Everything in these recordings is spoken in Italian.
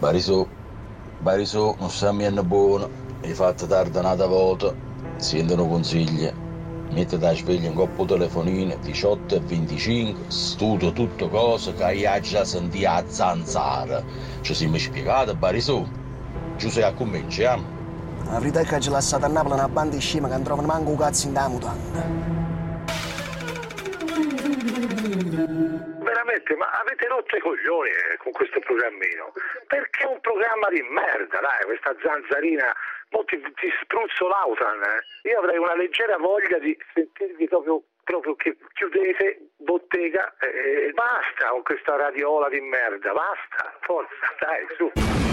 Barisò, non sta mi buono, hai fatto tarda un'altra volta, sentono consigli, mettete la sveglia in coppo telefonino, 18:25, studio tutto cose che hai già sentito a zanzara. Ci siamo spiegati, Barisò? Giuseppe a cominciamo. La verità è che ci lasciate a Napoli una banda di scema che non trovano manco un cazzo in da mutanda. Veramente, ma avete rotto i coglioni con questo programmino? Perché è un programma di merda, dai, questa zanzarina, mo ti spruzzo l'autan, Io avrei una leggera voglia di sentirvi proprio che chiudete bottega e basta con questa radiola di merda, basta, forza, dai, su.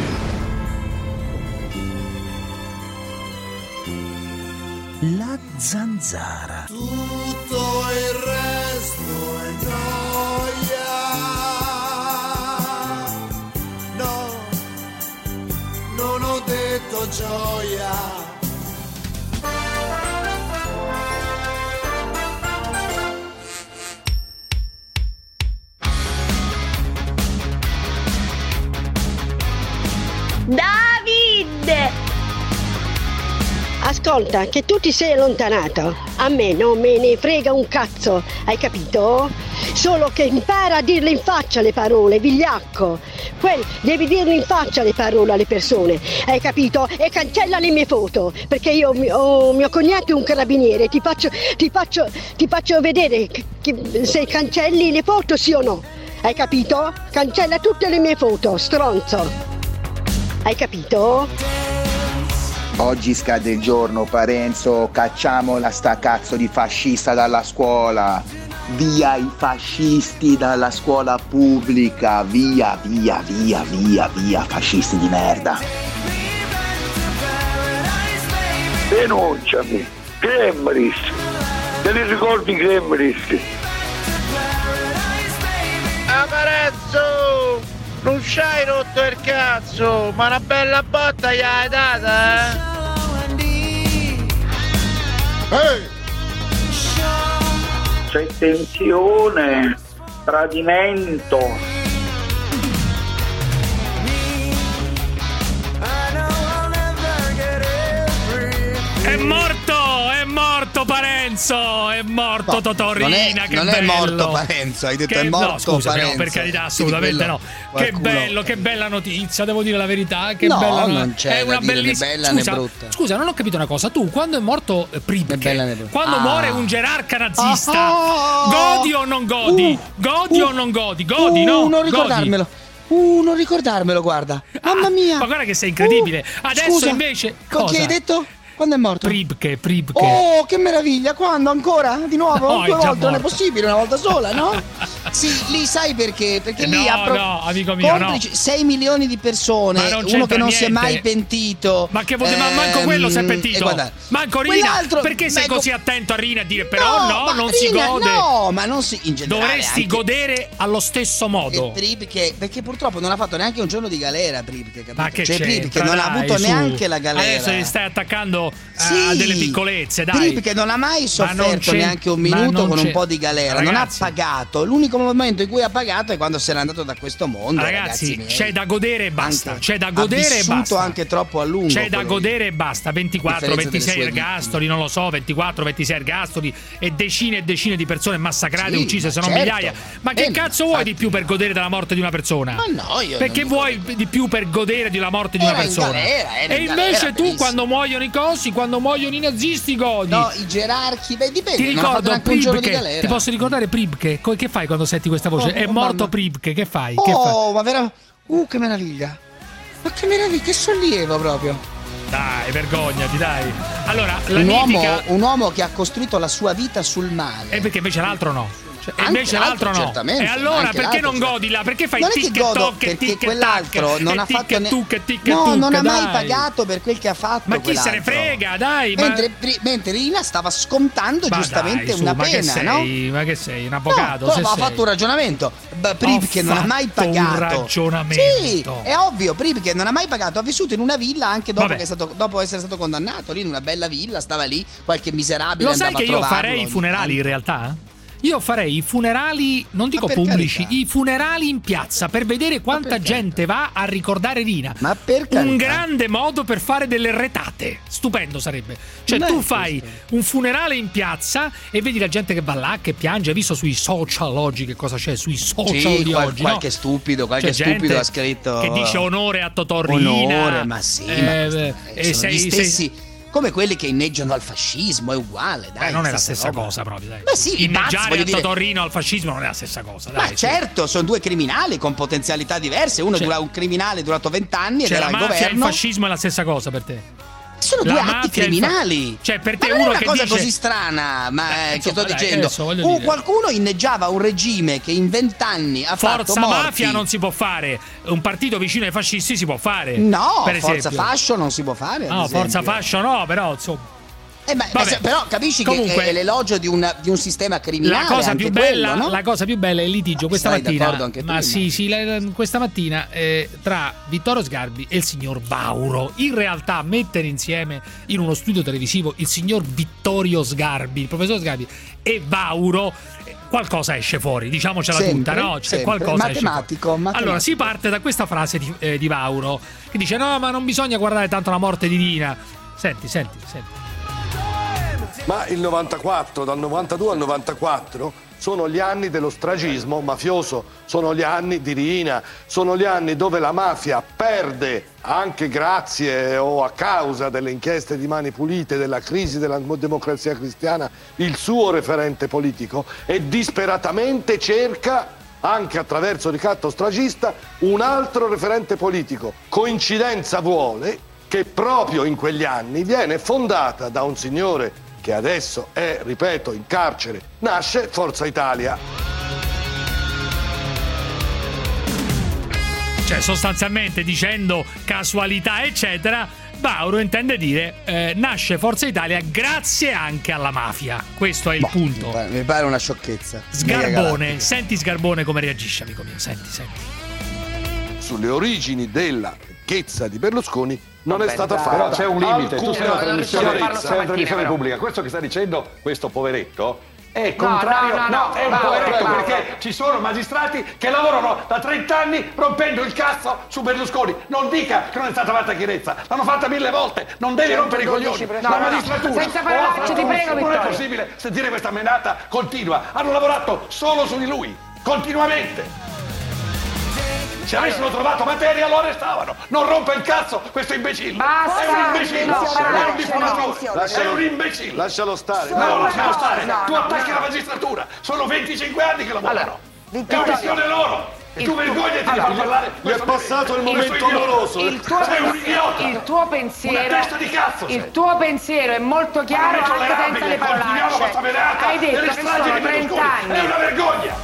La zanzara. Tutto il resto è gioia. No, non ho detto gioia. David! Ascolta, che tu ti sei allontanato. A me non me ne frega un cazzo, hai capito? Solo che impara a dirle in faccia le parole, vigliacco. Devi dirle in faccia le parole alle persone, hai capito? E cancella le mie foto, perché io ho mio cognato è un carabiniere, ti faccio vedere se cancelli le foto sì o no. Hai capito? Cancella tutte le mie foto, stronzo. Hai capito? Oggi scade il giorno, Parenzo, cacciamola sta cazzo di fascista dalla scuola. Via i fascisti dalla scuola pubblica, via, fascisti di merda. Denunciami, Gremlis, te li ricordi Gremlis? Parenzo, non c'hai rotto il cazzo, ma una bella botta gli hai data, eh? C'è tensione, tradimento. È morto Parenzo, è morto No, Totorina, non è morto Parenzo, hai detto è morto no, scusa, Parenzo. no, per carità, assolutamente no. Che bello, che bella notizia, devo dire la verità, che no, bella non c'è è una da dire né bellissima. bella né brutta. Scusa, non ho capito una cosa, tu quando è morto Pripke, quando muore un gerarca nazista, godi o non godi? Godi o non godi? Godi, no? Non ricordarmelo. Non ricordarmelo, guarda. Mamma mia. Ma guarda che sei incredibile. Adesso scusa, invece cosa? Chi hai detto? Quando è morto? Pripke. Oh, che meraviglia! Quando? Ancora? Di nuovo? No, 2 è già volte? Non è morto. possibile, una volta sola, no? Sì, lì sai perché? Perché lì no, amico mio, complici, 6 milioni di persone, uno che non si è mai pentito. Ma che vuol dire? Ma manco quello si è pentito. Manco Rina, perché sei così attento a Rina a dire però non Rina, si gode? No, ma non si in generale. Dovresti godere allo stesso modo. Perché purtroppo non ha fatto neanche un giorno di galera Pripke, capito? Ma che cioè c'entra, Pripke non ha avuto neanche la galera. Adesso gli stai attaccando a delle piccolezze, dai. Pripke non ha mai sofferto neanche un minuto con un po' di galera. Ragazzi, non ha pagato. L'unico momento in cui ha pagato è quando se n'è andato da questo mondo. Ragazzi, miei. c'è da godere e basta. Anche, c'è da godere e basta. Anche troppo a lungo. C'è da godere e basta. 24, 26 ergastoli, vittime. non lo so, 24, 26 ergastoli e decine di persone massacrate, Sì, uccise, se non certo. migliaia. Ma che cazzo vuoi di più per godere della morte di una persona? Ma no, io perché non vuoi di più per godere della morte di una persona? Era e in invece galera, tu benissimo. quando muoiono i cosi, quando muoiono i nazisti godi. No, i gerarchi, dipende. Ti non ha fatto ricordo neanche un giorno di Pripke. galera. Ti posso ricordare Pripke? Che fai quando senti questa voce? È morto Pripke, che fai? Ma vera. Che meraviglia. Ma che meraviglia, che sollievo proprio. Dai, vergognati, dai. Allora, un uomo che ha costruito la sua vita sul male. E perché invece l'altro no? E Anche invece l'altro no. certamente, e allora anche perché l'altro, non godi là? Perché fai non è che godo, tic perché quell'altro non ha fatto non ha mai pagato per quel che ha fatto. Ma chi se ne frega, dai. Mentre Rina stava scontando giustamente una pena, no? Ma che sei, un avvocato? No, ha fatto un ragionamento. Pripke non ha mai pagato. Un ragionamento. Sì, è ovvio, Pripke non ha mai pagato, ha vissuto in una villa anche dopo essere stato condannato, lì in una bella villa, stava lì, qualche miserabile Lo sai andava che a io trovarlo. farei i funerali in realtà? Io farei i funerali, non dico pubblici, i funerali in piazza per vedere quanta gente va a ricordare Rina. Ma per carità. Un grande modo per fare delle retate. Stupendo sarebbe. Cioè tu fai un funerale in piazza e vedi la gente che va là, che piange. Hai visto sui social oggi che cosa c'è? Sui social di oggi, qualche no? stupido ha scritto che dice onore a Totò Riina. Onore, ma sì, sono gli stessi. Come quelli che inneggiano al fascismo, è uguale, dai. Non è la stessa cosa proprio, dai. Ma sì, inneggiare a Totò Riina al fascismo non è la stessa cosa, dai. Ma certo, sono due criminali con potenzialità diverse. Uno un criminale durato 20 anni ed era al governo. La mafia e il fascismo è la stessa cosa per te? Sono due atti criminali. Cioè, per te ma non uno è una che cosa dice... così strana, ma che sto dicendo. Dire. Qualcuno inneggiava un regime che in 20 anni ha fatto Forza morti. Mafia non si può fare. Un partito vicino ai fascisti si può fare. No, per Forza Fascio non si può fare. No, Forza Fascio no, però insomma. Però capisci comunque, che è l'elogio di un sistema criminale. La cosa più bella, quello, no? La cosa più bella è il litigio questa mattina. Ma questa mattina tra Vittorio Sgarbi e il signor Vauro. In realtà mettere insieme in uno studio televisivo il signor Vittorio Sgarbi, il professor Sgarbi e Vauro, qualcosa esce fuori, diciamocela tutta, no? C'è qualcosa matematico. Allora si parte da questa frase di Vauro che dice: no, ma non bisogna guardare tanto la morte di Rina. Senti. Ma il 94, dal 92 al 94, sono gli anni dello stragismo mafioso, sono gli anni di Riina, sono gli anni dove la mafia perde, anche grazie o a causa delle inchieste di Mani Pulite, della crisi della democrazia cristiana, il suo referente politico e disperatamente cerca, anche attraverso ricatto stragista, un altro referente politico. Coincidenza vuole che proprio in quegli anni viene fondata da un signore che adesso è, ripeto, in carcere, nasce Forza Italia. Cioè, sostanzialmente, dicendo casualità, eccetera, Vauro intende dire nasce Forza Italia grazie anche alla mafia. Questo è il punto. Mi pare una sciocchezza. Sgarbone, senti Sgarbone come reagisce, amico mio, senti. Sulle origini della ricchezza di Berlusconi non è stata fatta. Però c'è un limite, tu sei una trasmissione pubblica. Questo che sta dicendo questo poveretto è contrario. No, è un poveretto perché ci sono magistrati che lavorano da 30 anni rompendo il cazzo su Berlusconi. Non dica che non è stata fatta chiarezza, l'hanno fatta 1000 volte, non devi rompere i coglioni. La magistratura senza parolacce, ti prego, non è possibile sentire questa menata continua. Hanno lavorato solo su di lui, continuamente. Se avessero trovato materia lo arrestavano. Non rompe il cazzo questo imbecille. Basta, è un imbecille, è un diffamatore, è un imbecille. Lascialo stare. No, lascialo stare. Tu attacchi la magistratura. Sono 25 anni che lavorano. È una questione loro. E tu vergognati di far parlare. Mi è passato il momento doloroso. Sei un idiota. Il tuo pensiero. Una testa di cazzo. Il tuo pensiero è molto chiaro anche senza le parolacce. Hai detto che sono 30 anni. È una vergogna.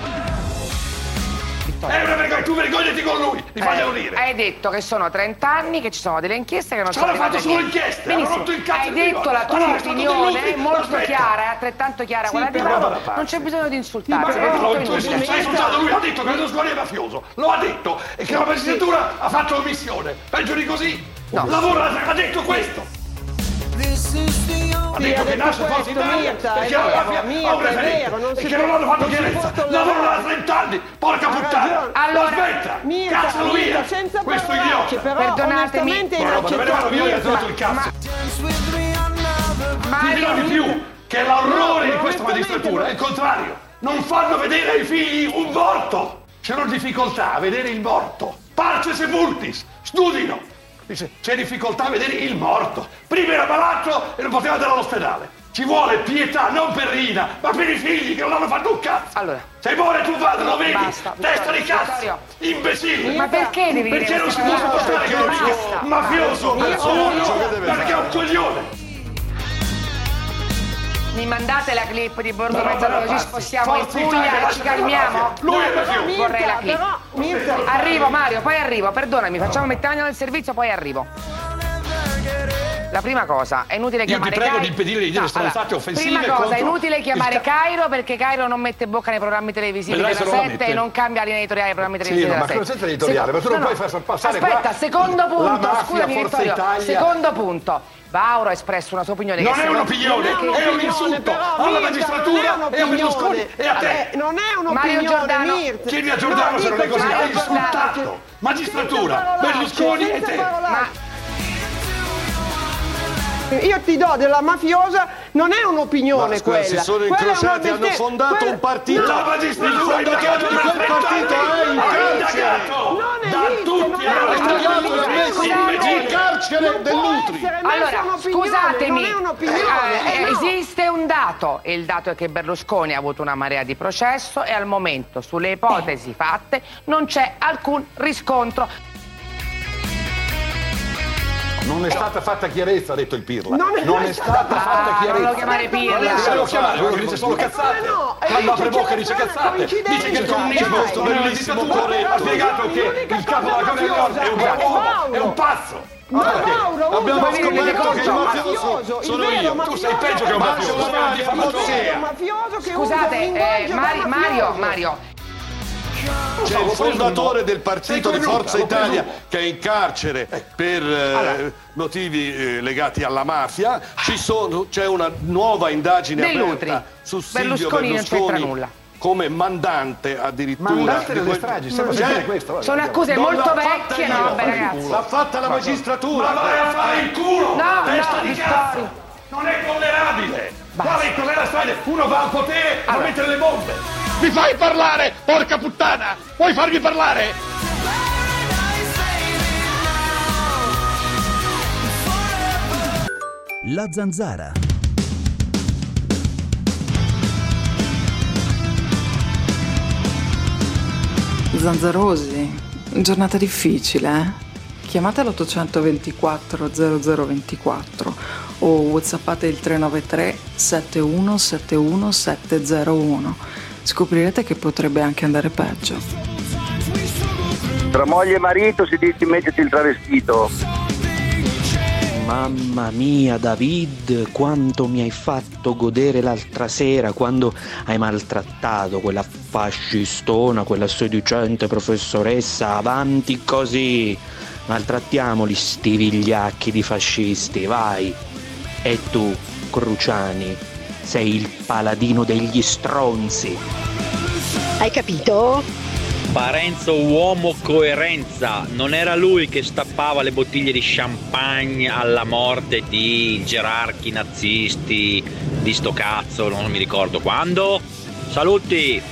È una vergogna, tu vergognati con lui, mi faglielo dire. Hai detto che sono 30 anni, che ci sono delle inchieste che non sono arrivate. Hanno fatto solo inchieste, hanno rotto il cazzo. Hai detto la tua opinione, molto chiara, è altrettanto chiara quella di Vauro. Non c'è bisogno di insultarsi. Stai insultando, lui ha detto che Berlusconi è mafioso, lo ha detto, e che la magistratura ha fatto omissione. Peggio di così. Lavora, ha detto questo. Ha detto che nasce Forza Italia perché la mafia ha un referente e che non hanno fatto chiarezza. Lavorano da 30 anni, porca puttana. Allora, aspetta, cazzalo via questo idiota. Perdonatemi, ma venivano via e ha tolto il cazzo. Ti dirò di più, che l'orrore di questa magistratura è il contrario. Non fanno vedere ai figli un morto. C'è difficoltà a vedere il morto. Parce sepultis, studino. Dice, c'è difficoltà a vedere il morto. Prima era malato e non poteva andare all'ospedale. Ci vuole pietà, non per Rina, ma per i figli che non hanno fatto un cazzo. Allora, se muore tuo padre, lo vedi? Basta, testa di cazzo, imbecille. Ma perché devi dire? Perché non si può sopportare che lo dica mafioso, perché è un coglione. Mi mandate la clip di Borgo Mezzano così spostiamo in Puglia e ci calmiamo? Lui è mafioso. Vorrei la clip. Arrivo Mario, poi arrivo, perdonami, mettiamo nel servizio, poi arrivo. Aspetta, prima cosa, è inutile chiamare Cairo. Io ti prego Cairo di impedire di dire stronzate offensive. Prima cosa, è contro inutile chiamare Cairo perché Cairo non mette bocca nei programmi televisivi della 7 e non cambia la linea editoriale dei programmi televisivi della 7. Ma senza editoriale, ma tu non puoi far passare. Aspetta, secondo punto, scusami Vittorio, Italia. secondo punto. Vauro ha espresso una sua opinione. Non è un'opinione, è un insulto alla magistratura e a Berlusconi e a te. Non è un'opinione, Mario Giordano. Chiedi a Giordano se non è così, hai insultato magistratura, Berlusconi e te. Io ti do della mafiosa, non è un'opinione quella. Si sono incrociati, hanno fondato un partito. La magistratura, il fondatore di quel partito è in carcere. Da tutti in carcere dell'Utri. Allora, scusatemi, esiste un dato, e il dato è che Berlusconi ha avuto una marea di processo e al momento sulle ipotesi fatte non c'è alcun riscontro. Non è stata fatta chiarezza, ha detto il Pirla. Non è stata fatta chiarezza. Non lo chiamare Pirla. Se lo chiamare, uno dice solo cazzate. Quando apre bocca dice cazzate. Dice che il comunismo è una dittatura. Ha spiegato che il capo della Corea del Nord è un bravo uomo, è un pazzo. Abbiamo scoperto che il mafioso sono io. Tu sei peggio che un mafioso. Scusate, Mario. C'è il fondatore del partito di Forza Italia che è in carcere per motivi legati alla mafia. C'è una nuova indagine aperta su Silvio Berlusconi come mandante addirittura. Mandante delle stragi, sembra sempre questo. Sono accuse molto vecchie, no, vabbè ragazzi. L'ha fatta la magistratura. Ma vai a fare il culo! No, testa di cazzo! Non è tollerabile! Quale è la strada? Uno va al potere a mettere le bombe! Mi fai parlare, porca puttana! Puoi farmi parlare? La Zanzara. Zanzarosi, giornata difficile, eh? Chiamate l'824 0024 o whatsappate il 393 7171 701. Scoprirete che potrebbe anche andare peggio. Tra moglie e marito si dice mettiti il travestito. Mamma mia David, quanto mi hai fatto godere l'altra sera quando hai maltrattato quella fascistona, quella sedicente professoressa. Avanti così, maltrattiamoli sti vigliacchi di fascisti, vai. E tu, Cruciani, sei il paladino degli stronzi. Hai capito? Parenzo uomo coerenza, non era lui che stappava le bottiglie di champagne alla morte di gerarchi nazisti di sto cazzo, non mi ricordo quando. Saluti!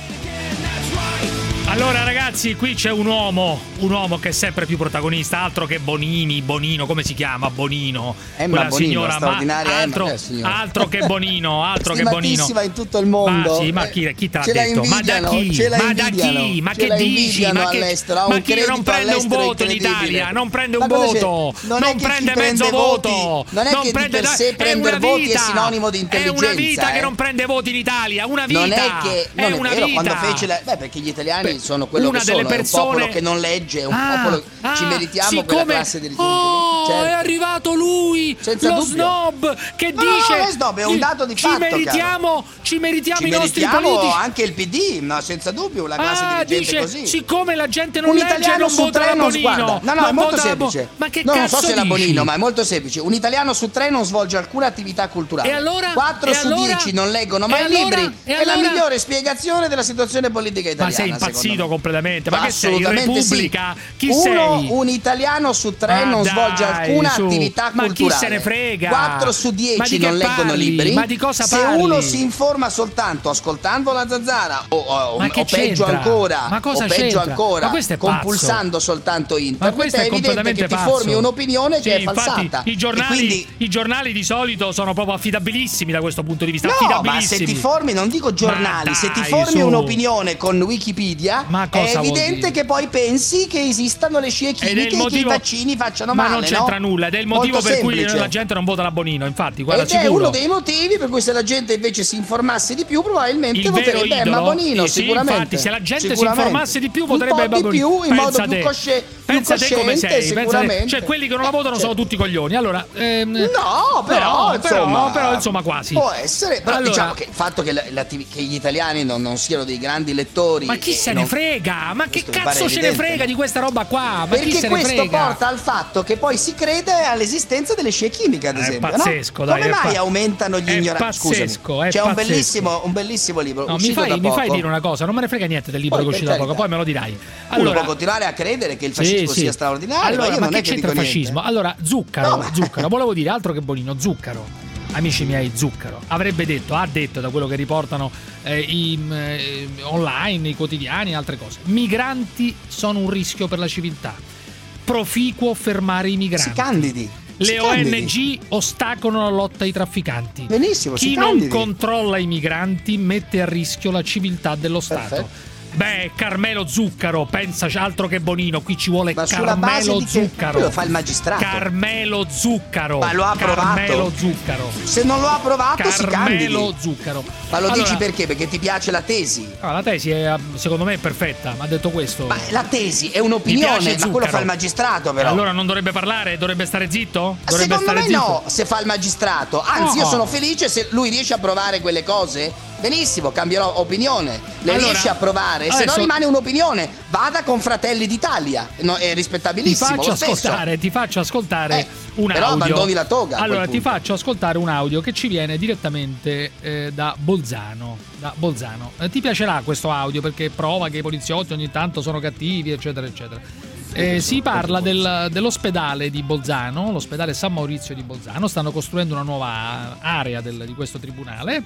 Allora ragazzi, qui c'è un uomo che è sempre più protagonista, altro che Bonino, come si chiama? Bonino. Emma quella Bonino, signora, straordinaria altro che Bonino, altro che Bonino. In tutto il mondo. Ma sì, ma chi te l'ha detto? Ma da chi? Ma che dici? Ma chi non prende un voto in Italia? Non prende un voto, non prende mezzo voto. Non è che di per sé prendere voti è sinonimo di intelligenza. È una vita che non prende voti in Italia, una vita. Non è che è una vero, vita. Quando fece perché gli italiani sono quello una che sono, delle persone... è un popolo che non legge, è un popolo ci meritiamo quella classe dirigente. Certo. È arrivato lui, senza lo snob che dice non è snob, è un dato di fatto. Ci meritiamo i nostri politici. Anche il PD, no, senza dubbio, la classe dirigente dice, così. Siccome la gente non legge non vota la Bonino. No, è molto semplice. Ma che cazzo non so se la Bonino, ma è molto semplice. Un italiano su 3 non svolge alcuna attività culturale. E allora? 4 su 10 non leggono mai libri. È la migliore spiegazione della situazione politica italiana. Ma sei impazzito completamente? Ma che sei? Assolutamente Repubblica? Sì. Chi sei? Un italiano su 3 non svolge alcuna attività culturale. Ma chi se ne frega? 4 su 10 non leggono libri. Ma di cosa se parli? uno si informa soltanto ascoltando la Zanzara o peggio ancora, compulsando soltanto internet, è evidente che ti formi un'opinione che è falsata. I giornali di solito sono proprio affidabilissimi da questo punto di vista. No, ma se ti formi, non dico giornali, se ti formi un'opinione con Wikipedia chimica, è evidente che poi pensi che esistano le scie chimiche e che i vaccini facciano male. Ma non c'entra nulla, ed è il motivo per cui la gente non vota la Bonino, infatti, guarda, ed è uno dei motivi per cui se la gente invece si informasse di più probabilmente voterebbe Emma Bonino, sicuramente. Infatti, se la gente si informasse di più voterebbe Emma Bonino. In modo più cosciente, come sei, sicuramente. Cioè quelli che non la votano sono tutti coglioni. Allora, però insomma quasi. Può essere, però allora, diciamo che il fatto che gli italiani non siano dei grandi lettori. Ma chi se ne frega? Ma che cazzo ce ne frega di questa roba qua? Ma perché questo porta al fatto che poi si crede all'esistenza delle scie chimiche, ad esempio. È pazzesco, no? Come mai aumentano gli ignoranti? Pazzesco, c'è un bellissimo libro. No, mi fai dire una cosa, non me ne frega niente del libro che è uscito da poco, poi me lo dirai. Uno può continuare a credere che il fascismo sia straordinario. Allora, ma che c'entra il fascismo? Allora, Zuccaro, volevo dire altro che Bonino, Zuccaro. Amici miei, Zuccaro ha detto da quello che riportano online, i quotidiani e altre cose: migranti sono un rischio per la civiltà, proficuo fermare i migranti, si candidi. Le ONG ostacolano la lotta ai trafficanti. Benissimo, chi non controlla i migranti mette a rischio la civiltà dello Stato. Perfetto. Beh, Carmelo Zuccaro, pensa Altro che Bonino, qui ci vuole Carmelo Zuccaro. Lo fa il magistrato. Carmelo Zuccaro. Ma lo ha approvato. Carmelo Zuccaro. Se non lo ha approvato si candidi. Carmelo Zuccaro. Ma lo dici perché? Perché ti piace la tesi? No, la tesi è, secondo me, è perfetta, ma ha detto questo. Ma la tesi è un'opinione, ma quello fa il magistrato però. Allora non dovrebbe parlare? Dovrebbe stare zitto? Dovrebbe Secondo stare me zitto? no, se fa il magistrato. Anzi, io sono felice se lui riesce a provare quelle cose. Benissimo, cambierò opinione. Le riesce a provare, se no rimane un'opinione. Vada con Fratelli d'Italia. No, è rispettabilissimo. Ti faccio ascoltare un però audio. Abbandoni la toga. Allora ti faccio ascoltare un audio che ci viene direttamente da Bolzano. Ti piacerà questo audio perché prova che i poliziotti ogni tanto sono cattivi, eccetera, eccetera. Si parla dell'ospedale di Bolzano, l'ospedale San Maurizio di Bolzano. Stanno costruendo una nuova area di questo tribunale.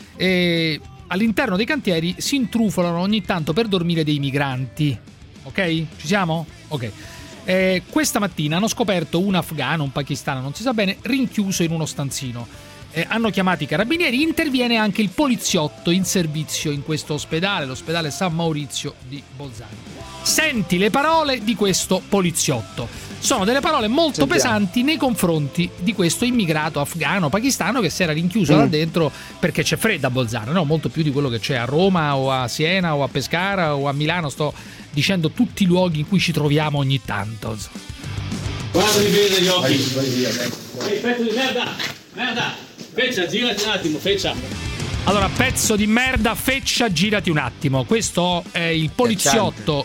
E all'interno dei cantieri si intrufolano ogni tanto per dormire dei migranti. Ok? Ci siamo? Ok. Questa mattina hanno scoperto un afghano, un pakistano, non si sa bene, rinchiuso in uno stanzino. Hanno chiamato i carabinieri, interviene anche il poliziotto in servizio in questo ospedale, l'ospedale San Maurizio di Bolzano. Senti le parole di questo poliziotto. Sono delle parole molto pesanti nei confronti di questo immigrato afghano, pakistano che si era rinchiuso là dentro perché c'è freddo a Bolzano, no? Molto più di quello che c'è a Roma o a Siena o a Pescara o a Milano. Sto dicendo tutti i luoghi in cui ci troviamo ogni tanto. Guardami bene negli occhi. Ehi, pezzo di merda! Feccia, girati un attimo, Feccia. Allora, pezzo di merda, Feccia, girati un attimo. Questo è il poliziotto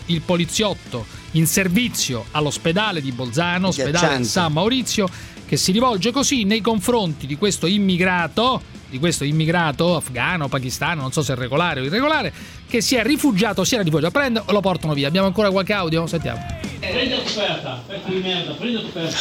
in servizio all'ospedale di Bolzano, ospedale San Maurizio, che si rivolge così nei confronti di questo immigrato afghano, pakistano, non so se è regolare o irregolare, che si era rifugiato, prendo e lo portano via. Abbiamo ancora qualche audio? Sentiamo. Prendi la coperta, pezzo di merda, prendi la coperta.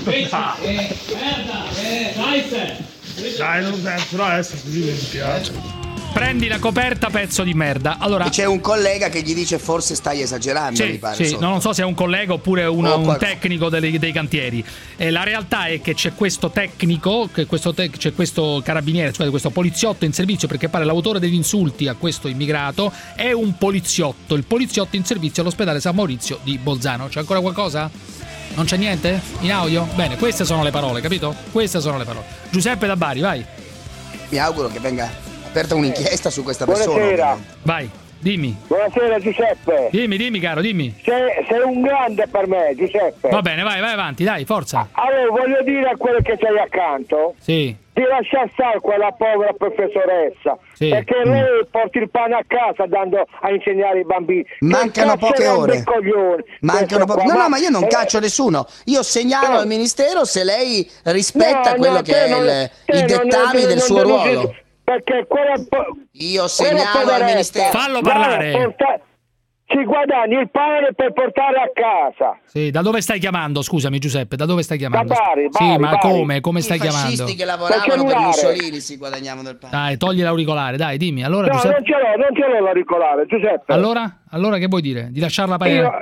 Dai, non penso, adesso così mi piace. Prendi la coperta, pezzo di merda. Allora, e c'è un collega che gli dice forse stai esagerando, mi pare. Sì, non so se è un collega oppure un tecnico dei cantieri. La realtà è che c'è questo tecnico, c'è questo carabiniere, cioè questo poliziotto in servizio, perché pare l'autore degli insulti a questo immigrato è un poliziotto, il poliziotto in servizio all'ospedale San Maurizio di Bolzano. C'è ancora qualcosa? Non c'è niente? In audio? Bene, queste sono le parole, capito? Queste sono le parole. Giuseppe da Bari, vai. Mi auguro che venga aperta un'inchiesta su questa persona. Buonasera. Vai, dimmi. Buonasera Giuseppe. Dimmi caro, dimmi. Sei un grande per me, Giuseppe. Va bene, vai avanti, dai, forza. Allora, voglio dire a quello che sei accanto. Sì. Di lasciar stare quella povera professoressa. Sì. Perché lei porta il pane a casa dando a insegnare ai bambini. Mancano poche ore. No, ma io non caccio nessuno. Io segnalo al ministero se lei rispetta quello che è i dettami del suo ruolo. Perché io segnalo al ministero. Fallo parlare. Si guadagni il pane per portare a casa. Sì, da dove stai chiamando? Scusami Giuseppe, da dove stai chiamando? Da Bari, sì, ma come stai chiamando? I fascisti che lavoravano per Mussolini si guadagnavano il pane. Dai, togli l'auricolare, dai, dimmi. Allora, no, Giuseppe... non ce l'ho l'auricolare, Giuseppe. Allora che vuoi dire? Di lasciarla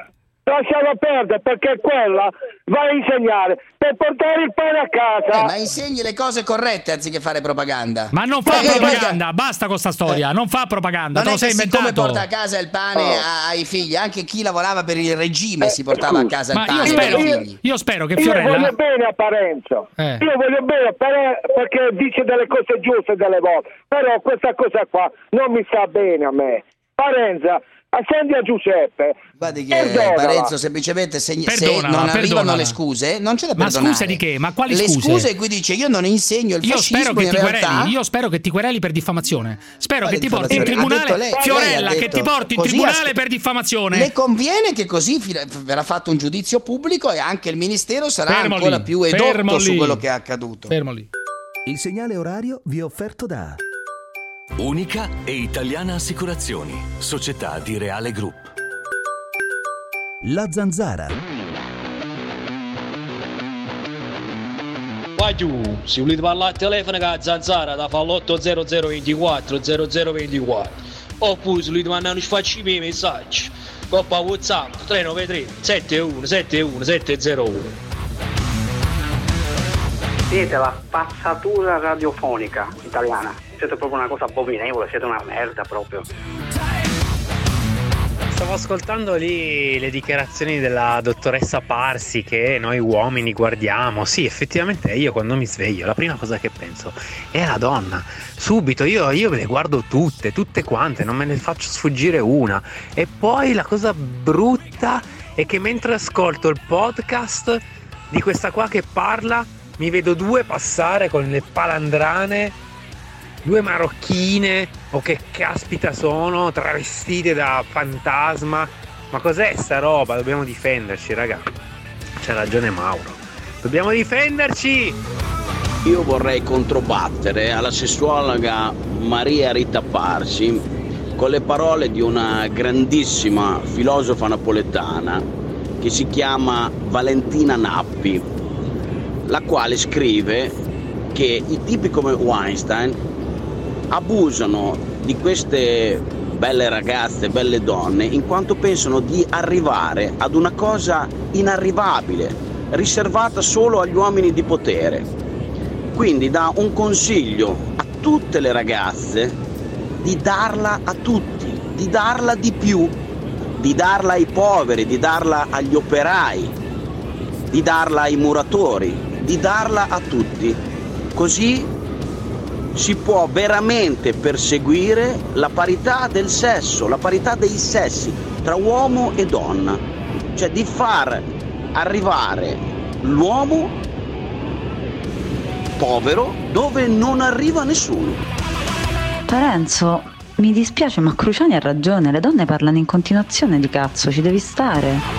lasciala perdere, perché quella va a insegnare per portare il pane a casa. Ma insegni le cose corrette anziché fare propaganda. Ma non fa propaganda, basta con sta storia, non fa propaganda, te lo sei inventato. Come porta a casa il pane ai figli, anche chi lavorava per il regime si portava a casa il pane. Io spero che Fiorella... Io voglio bene a Parenzo, io voglio bene perché dice delle cose giuste delle volte, però questa cosa qua non mi sta bene a me. Parenzo, ascendi a Giuseppe. Guardi che Parenzo semplicemente se non arrivano le scuse non ce le perdonare. Ma scuse di che? Ma quali scuse? Le scuse qui dice io non insegno il fascismo in realtà. Io spero che ti quereli per diffamazione. Spero che ti porti in tribunale Fiorella, che ti porti in tribunale per diffamazione. Le conviene che così verrà fatto un giudizio pubblico e anche il ministero sarà ancora più edotto su quello che è accaduto. Fermo lì. Il segnale orario vi è offerto da Unica e Italiana Assicurazioni, società di Reale Group. La Zanzara. Vai giù, se volete parlare al telefono con la Zanzara da fare l'80024 0024 oppure se volete mandare un sfacci messaggi coppa WhatsApp 393 71 71 701. Siete la spazzatura radiofonica italiana, siete proprio una cosa abominevole, siete una merda proprio. Stavo ascoltando lì le dichiarazioni della dottoressa Parsi che noi uomini guardiamo. Sì, effettivamente io quando mi sveglio la prima cosa che penso è la donna. Subito io me le guardo tutte quante, non me ne faccio sfuggire una. E poi la cosa brutta è che mentre ascolto il podcast di questa qua che parla mi vedo due passare con le palandrane, due marocchine o che caspita sono, travestite da fantasma. Ma cos'è sta roba? Dobbiamo difenderci, raga. C'ha ragione Mauro, dobbiamo difenderci. Io vorrei controbattere alla sessuologa Maria Rita Parsi con le parole di una grandissima filosofa napoletana che si chiama Valentina Nappi, la quale scrive che i tipi come Weinstein abusano di queste belle ragazze, belle donne, in quanto pensano di arrivare ad una cosa inarrivabile, riservata solo agli uomini di potere. Quindi dà un consiglio a tutte le ragazze di darla a tutti, di darla di più, di darla ai poveri, di darla agli operai, di darla ai muratori, di darla a tutti. Così si può veramente perseguire la parità del sesso, la parità dei sessi tra uomo e donna, cioè di far arrivare l'uomo povero dove non arriva nessuno. Parenzo, mi dispiace ma Cruciani ha ragione, le donne parlano in continuazione di cazzo, ci devi stare.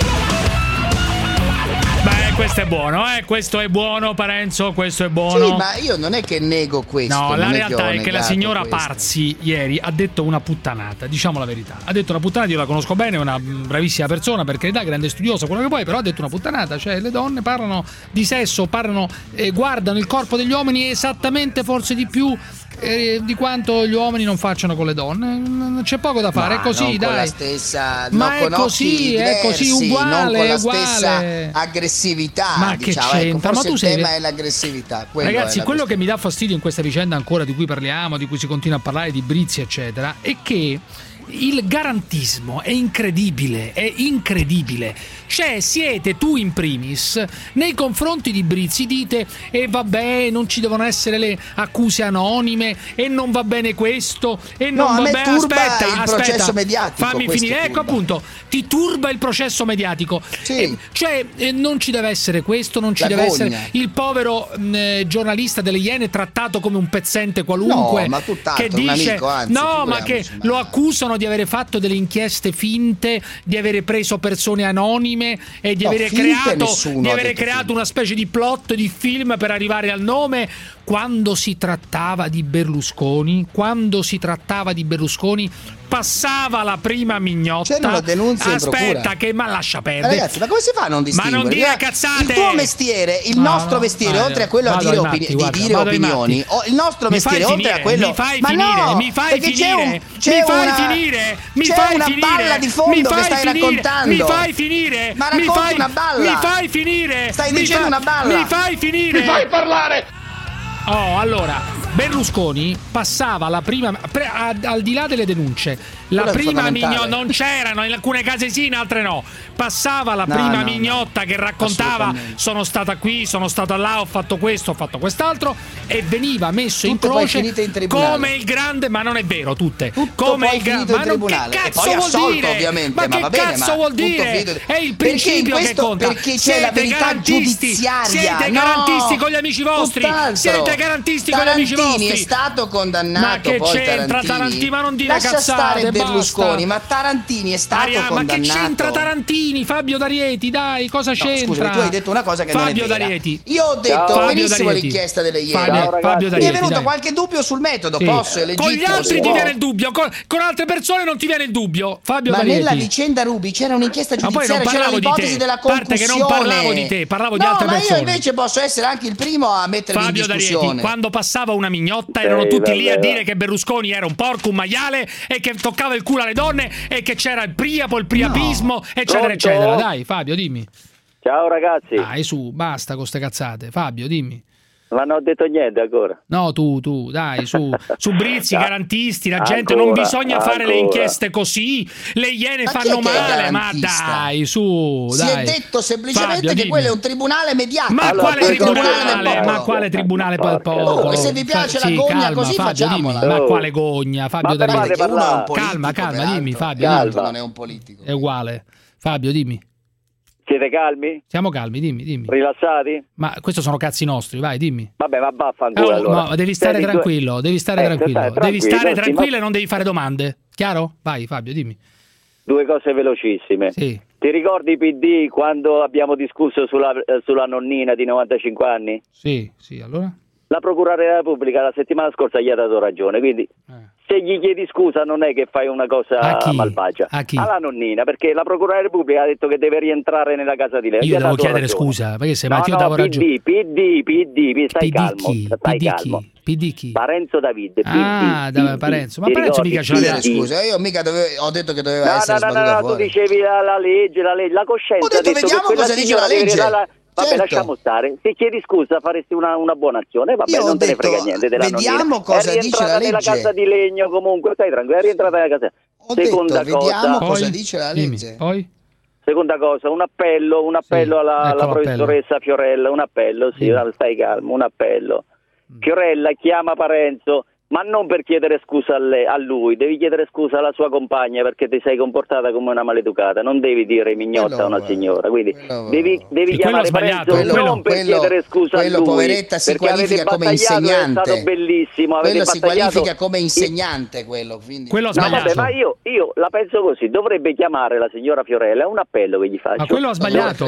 Questo è buono, questo è buono, Parenzo, questo è buono. Sì, ma io non è che nego questo. No, la realtà è che la signora Parsi ieri ha detto una puttanata, diciamo la verità. Ha detto una puttanata, io la conosco bene, è una bravissima persona, per carità, grande studiosa, quello che vuoi, però ha detto una puttanata, cioè le donne parlano di sesso, guardano il corpo degli uomini esattamente, forse di più di quanto gli uomini non facciano con le donne. C'è poco da fare, è così, dai. Con la stessa, ma è così, diversi, è così, uguale, non con la uguale. Stessa aggressività. Ma che c'entra? Ma tu il sei... tema è l'aggressività. Ragazzi, quello che mi dà fastidio in questa vicenda ancora di cui parliamo, di cui si continua a parlare, di Brizzi eccetera, è che il garantismo è incredibile. Cioè siete tu in primis nei confronti di Brizzi, dite e vabbè, non ci devono essere le accuse anonime e non va bene questo e non va bene. Aspetta, processo mediatico, fammi finire. Ecco appunto, ti turba il processo mediatico. Sì. Non ci deve essere questo, non ci deve essere il povero giornalista delle Iene trattato come un pezzente qualunque, no, ma tutt'altro, che dice un amico, anzi, ma che lo accusano di avere fatto delle inchieste finte, di avere preso persone anonime e di avere creato una specie di plot di film per arrivare al nome. Quando si trattava di Berlusconi, passava la prima mignotta. C'era una denuncia in aspetta, procura. ma lascia perdere. Ragazzi, ma come si fa a non distinguere? Ma non dire cazzate. Il tuo mestiere, il nostro mestiere, oltre a quello di dire opinioni, il nostro mestiere, oltre a quello. Mi fai finire. C'è una balla di fondo che stai raccontando. Mi fai finire. Ma racconti una balla. Mi fai finire. Stai dicendo una balla. Mi fai finire. Mi fai parlare. Allora, Berlusconi passava la prima, al di là delle denunce, la prima mignotta non c'erano, in alcune case sì, in altre no. Passava la prima mignotta che raccontava: sono stata qui, sono stata là, ho fatto questo, ho fatto quest'altro, e veniva messo in croce come il grande, ma non è vero, come il grande, ma non, che cazzo vuol dire? Ovviamente, ma che cazzo vuol dire? È il principio che conta. Perché c'è la verità giudiziaria. Siete garantisti con gli amici vostri. Siete garantisti con gli amici vostri. È stato condannato. Ma che poi c'entra Tarantini? Ma non dire lascia cazzate, stare Berlusconi, basta. ma Tarantini è stato condannato. Ma che c'entra Tarantini? Fabio D'Arieti, dai, cosa c'entra? Scusa, tu hai detto una cosa che Fabio non è vera. D'Arieti. Io ho detto benissimo l'inchiesta delle ieri. Fabio D'Arieti, mi è venuto qualche dubbio sul metodo, posso, è legittimo. Con gli altri ti viene il dubbio, con altre persone non ti viene il dubbio. Fabio D'Arieti. Ma nella vicenda Ruby c'era un'inchiesta giudiziaria, c'era l'ipotesi della concussione. Parte che non parlavo di te, parlavo di altre persone. Ma io invece posso essere anche il primo a mettermi in discussione. Fabio D'Arieti, quando passava una mignotta erano tutti lì a dire che Berlusconi era un porco, un maiale, e che toccava il culo alle donne, e che c'era il priapo, il priapismo, eccetera, eccetera. Dai, Fabio, dimmi. Ciao ragazzi. Dai, su, basta con ste cazzate. Fabio, dimmi. Ma non ho detto niente ancora. No, tu, dai, su Brizzi, garantisti, la gente non bisogna fare le inchieste così, le iene fanno male, ma dai, su, dai. Si è detto semplicemente Fabio, che quello è un tribunale mediatico. Ma quale tribunale? Ma quale tribunale per popolo? E se vi piace la gogna calma, così Fabio, facciamola. Ma quale gogna? Fabio, calma, dimmi, Fabio. Calma. Non è un politico. È uguale. Fabio, dimmi. Siete calmi? Siamo calmi, dimmi. Rilassati? Ma questo sono cazzi nostri, vai, dimmi. Vabbè, ma vaffanculo allora. No, devi stare tranquillo, devi stare tranquillo e non devi fare domande. Chiaro? Vai, Fabio, dimmi. Due cose velocissime. Sì. Ti ricordi PD quando abbiamo discusso sulla nonnina di 95 anni? Sì, allora? La Procura della Repubblica la settimana scorsa gli ha dato ragione, quindi se gli chiedi scusa non è che fai una cosa malvagia. Alla nonnina, perché la Procura della Repubblica ha detto che deve rientrare nella casa di lei. Io devo chiedere scusa, perché se io davo ragione. PD, stai calmo. PD chi? Parenzo David. Parenzo. Ma Parenzo mica ce l'aveva. Scusa, io mica ho detto che doveva essere sbattuta fuori. Tu dicevi la legge, la coscienza. Ho detto vediamo cosa dice la legge. Vabbè, lasciamo stare. Se chiedi scusa faresti una buona azione. Vabbè, non te ne frega niente della vediamo cosa dice la legge. È rientrata nella casa di legno, comunque stai tranquillo, è rientrata nella casa. Vediamo cosa dice la legge. Poi? Seconda cosa, un appello alla professoressa Fiorella, un appello, stai calmo, un appello. Fiorella chiama Parenzo, ma non per chiedere scusa a lui, devi chiedere scusa alla sua compagna perché ti sei comportata come una maleducata, non devi dire mignotta a una signora, quindi devi chiamare Parenzo non per chiedere scusa a lui, poveretta si qualifica come insegnante, è stato bellissimo, quello si qualifica come insegnante, quello ha sbagliato. Vabbè, ma io la penso così, dovrebbe chiamare la signora Fiorella, è un appello che gli faccio. Ma quello ha sbagliato,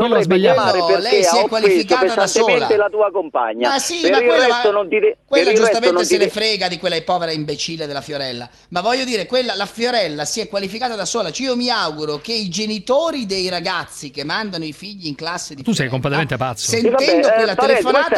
lei si è qualificata da sola, la tua compagna. Ma sì, ma quella giustamente se ne frega di quella povera imbecille della Fiorella, ma voglio dire, la Fiorella si è qualificata da sola. Io mi auguro che i genitori dei ragazzi che mandano i figli in classe di tu sei completamente pazzo, sentendo quella telefonata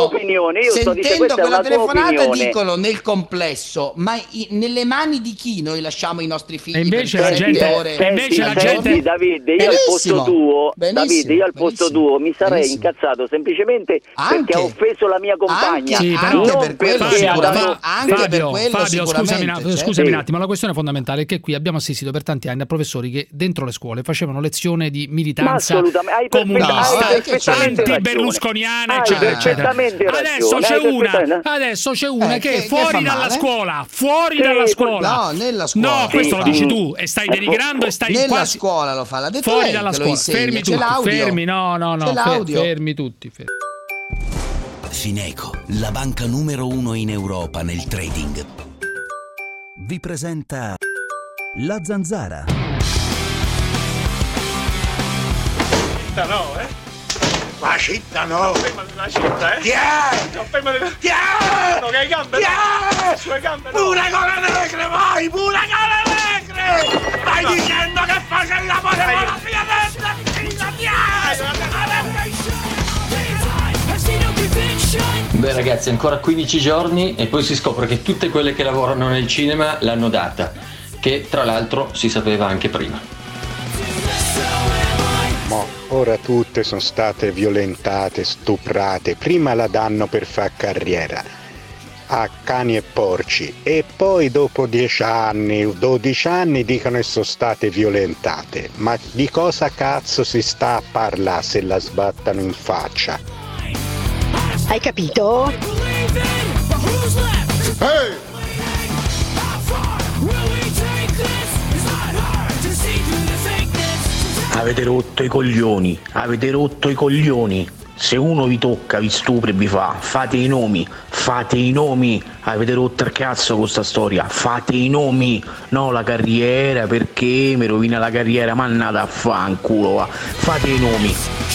dicono nel complesso, ma nelle mani di chi noi lasciamo i nostri figli? E invece la gente Davide, io al posto tuo mi sarei incazzato semplicemente perché ha offeso la mia compagna, anche per quello sicuramente. Fabio, scusami un attimo, la questione fondamentale è che qui abbiamo assistito per tanti anni a professori che dentro le scuole facevano lezione di militanza comunista, anti-berlusconiana, eccetera. Adesso c'è una che è fuori dalla scuola, No, nella scuola. No, questo lo dici tu e stai denigrando e stai nella scuola lo fa, l'ha detto fuori lei, dalla scuola. Fermi tutti, fermi tutti. Fineco, la banca numero 1 in Europa nel trading, vi presenta La Zanzara. La città no! La città, eh! Tiè! No, che hai gambe! Tiè! Sue gambe no! Pure con le negre vai! Pure con le Stai dicendo che facevi l'amore con la figlia Beh ragazzi, ancora 15 giorni e poi si scopre che tutte quelle che lavorano nel cinema l'hanno data, che tra l'altro si sapeva anche prima. Ma ora tutte sono state violentate, stuprate, prima la danno per far carriera a cani e porci e poi dopo 10 anni, 12 anni dicono che sono state violentate. Ma di cosa cazzo si sta a parlare se la sbattano in faccia? Hai capito? Hey! Avete rotto i coglioni, avete rotto i coglioni. Se uno vi tocca, vi stupra e vi fa, fate i nomi, avete rotto il cazzo con sta storia, fate i nomi, no la carriera, perché mi rovina la carriera, ma andate a fanculo, va. Fate i nomi.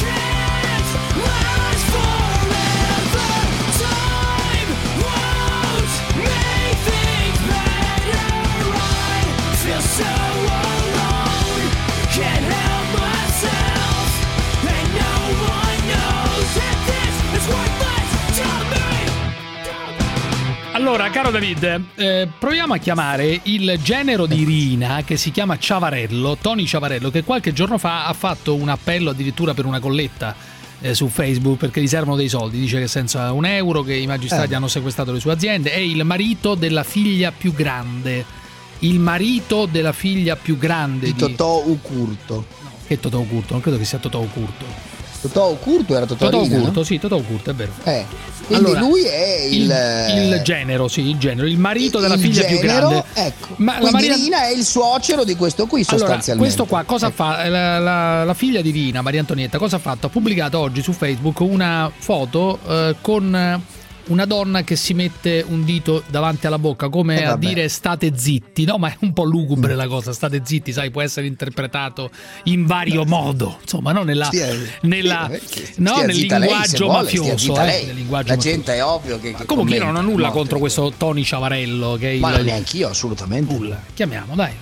Allora, caro David, proviamo a chiamare il genero di Rina, che si chiama Ciavarello, Tony Ciavarello, che qualche giorno fa ha fatto un appello addirittura per una colletta su Facebook, perché gli servono dei soldi. Dice che senza €1 che i magistrati hanno sequestrato le sue aziende. È il marito della figlia più grande. Il marito della figlia più grande di Totò Ucurto. No, che Totò Ucurto? Non credo che sia Totò Ucurto. Totò Ucurto era Totò Rina, Ucurto, no? sì, Totò Ucurto, è vero. Quindi allora, lui è il genero, sì, il genero, il marito della figlia più grande. Ecco. Ma quindi Rina è il suocero di questo qui, sostanzialmente. Allora, questo qua cosa fa? La figlia di Rina, Maria Antonietta, cosa ha fatto? Ha pubblicato oggi su Facebook una foto con una donna che si mette un dito davanti alla bocca, come a dire state zitti, no? Ma è un po' lugubre la cosa, state zitti, sai, può essere interpretato in vario modo, insomma, no? Nel linguaggio mafioso. La gente è ovvio che comunque io non ho nulla contro questo Tony Ciavarello, che è ma neanche io, assolutamente. Nulla. Chiamiamo, dai.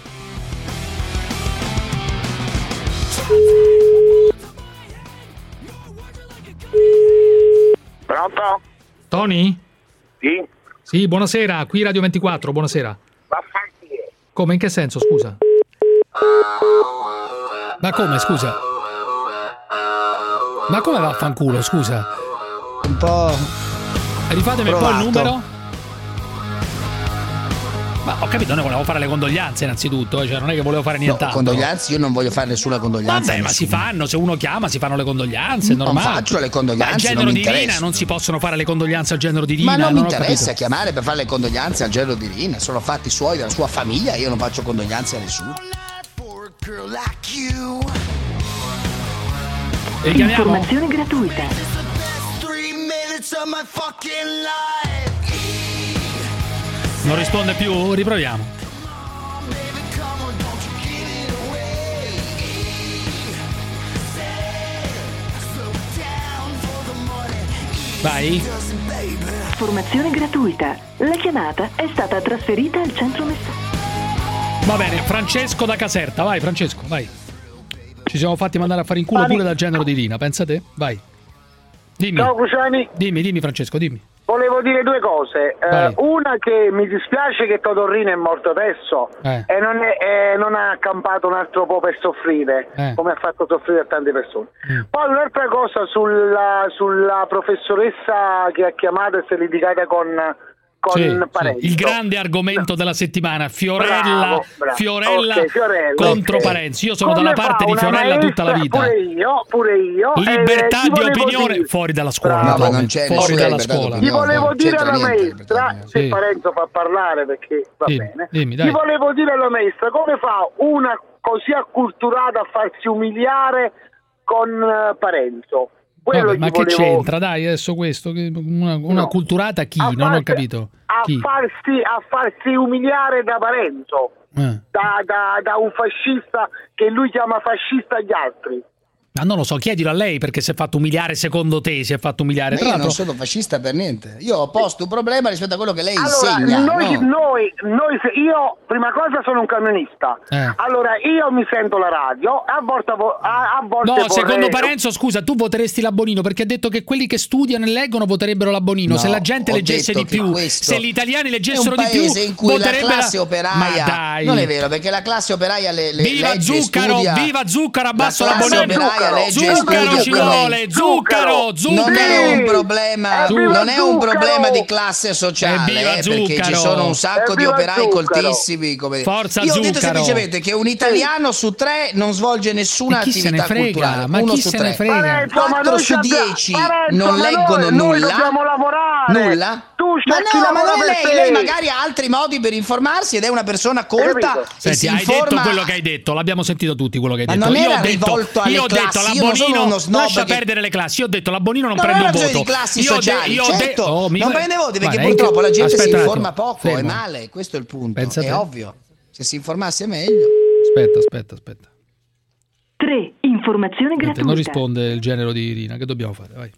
Pronto? Tony? Sì? Sì, buonasera, qui Radio 24, buonasera. Come, in che senso, scusa? Ma come, scusa? Ma come vaffanculo, scusa? Un po'... Rifatemi un po' il numero? Ma ho capito, noi volevamo fare le condoglianze innanzitutto, cioè non è che volevo fare nient'altro. No, condoglianze, io non voglio fare nessuna condoglianza. Vabbè, ma si fanno, se uno chiama si fanno le condoglianze, è normale. Non faccio le condoglianze, al genero di Rina non si possono fare le condoglianze al genero di Rina. Ma non mi interessa chiamare per fare le condoglianze al genero di Rina, sono fatti suoi, della sua famiglia, io non faccio condoglianze a nessuno. E chiamiamo? Informazione gratuita. Non risponde più? Riproviamo. Vai. Informazione gratuita. La chiamata è stata trasferita al centro messaggio. Va bene, Francesco da Caserta, vai Francesco, vai. Ci siamo fatti mandare a fare in culo pure dal genero di Rina, pensa te, vai. Dimmi. Ciao Cruciani. Dimmi Francesco, dimmi. Volevo dire due cose. Una, che mi dispiace che Todorrino è morto adesso e non ha accampato un altro po' per soffrire, come ha fatto soffrire a tante persone. Poi un'altra cosa sulla professoressa che ha chiamato e si è litigata con Parenzo. Il grande argomento della settimana, Fiorella contro Parenzo. Io sono dalla parte di Fiorella tutta la vita. Pure io. Libertà di opinione fuori dalla scuola. No, non c'è fuori dalla scuola. Gli volevo dire alla maestra, se Parenzo fa parlare perché va bene. Gli volevo dire alla maestra come fa una così acculturata a farsi umiliare con Parenzo. Vabbè, ma che c'entra? Dai, adesso questo una culturata chi? Non ho capito. A farsi umiliare da Parenzo, da un fascista che lui chiama fascista gli altri. Ma non lo so, chiedilo a lei, perché si è fatto umiliare, secondo te si è fatto umiliare. Ma io non sono fascista per niente. Io ho posto un problema rispetto a quello che lei insegna. Io prima cosa sono un camionista. Allora io mi sento la radio, a volte no, secondo Parenzo, scusa, tu voteresti la Bonino, perché ha detto che quelli che studiano e leggono voterebbero la Bonino. Se la gente leggesse di più, se gli italiani leggessero di più, in cui la classe operaia non è vero, perché la classe operaia viva legge, Zuccaro, studia. Viva Zuccaro, abbasso la Bonino. Zuccaro ci vuole, Zuccaro. Non è un problema, di classe sociale, perché ci sono un sacco di operai coltissimi. Forza Io ho detto Zuccaro. semplicemente che un italiano su 3 non svolge nessuna attività culturale. Ma Uno chi su se 3. ne frega? 4 su 10 non leggono noi nulla. dobbiamo lavorare. Nulla? Ma non è lei magari ha altri modi per informarsi ed è una persona colta. Senti, hai detto quello che hai detto, l'abbiamo sentito tutti quello che hai detto. Ma non era rivolto alle classi. La Bonino lascia perdere le classi. Io ho detto la Bonino non prende un voto. Di classi sociali, certo. Non prende voti perché Guarda, purtroppo la gente si informa attimo, poco, fermo. è male, questo è il punto. Pensa è te. ovvio. Se si informasse meglio. Aspetta. 3. Informazione gratuita. Non risponde il genero di Irina, che dobbiamo fare? Vai.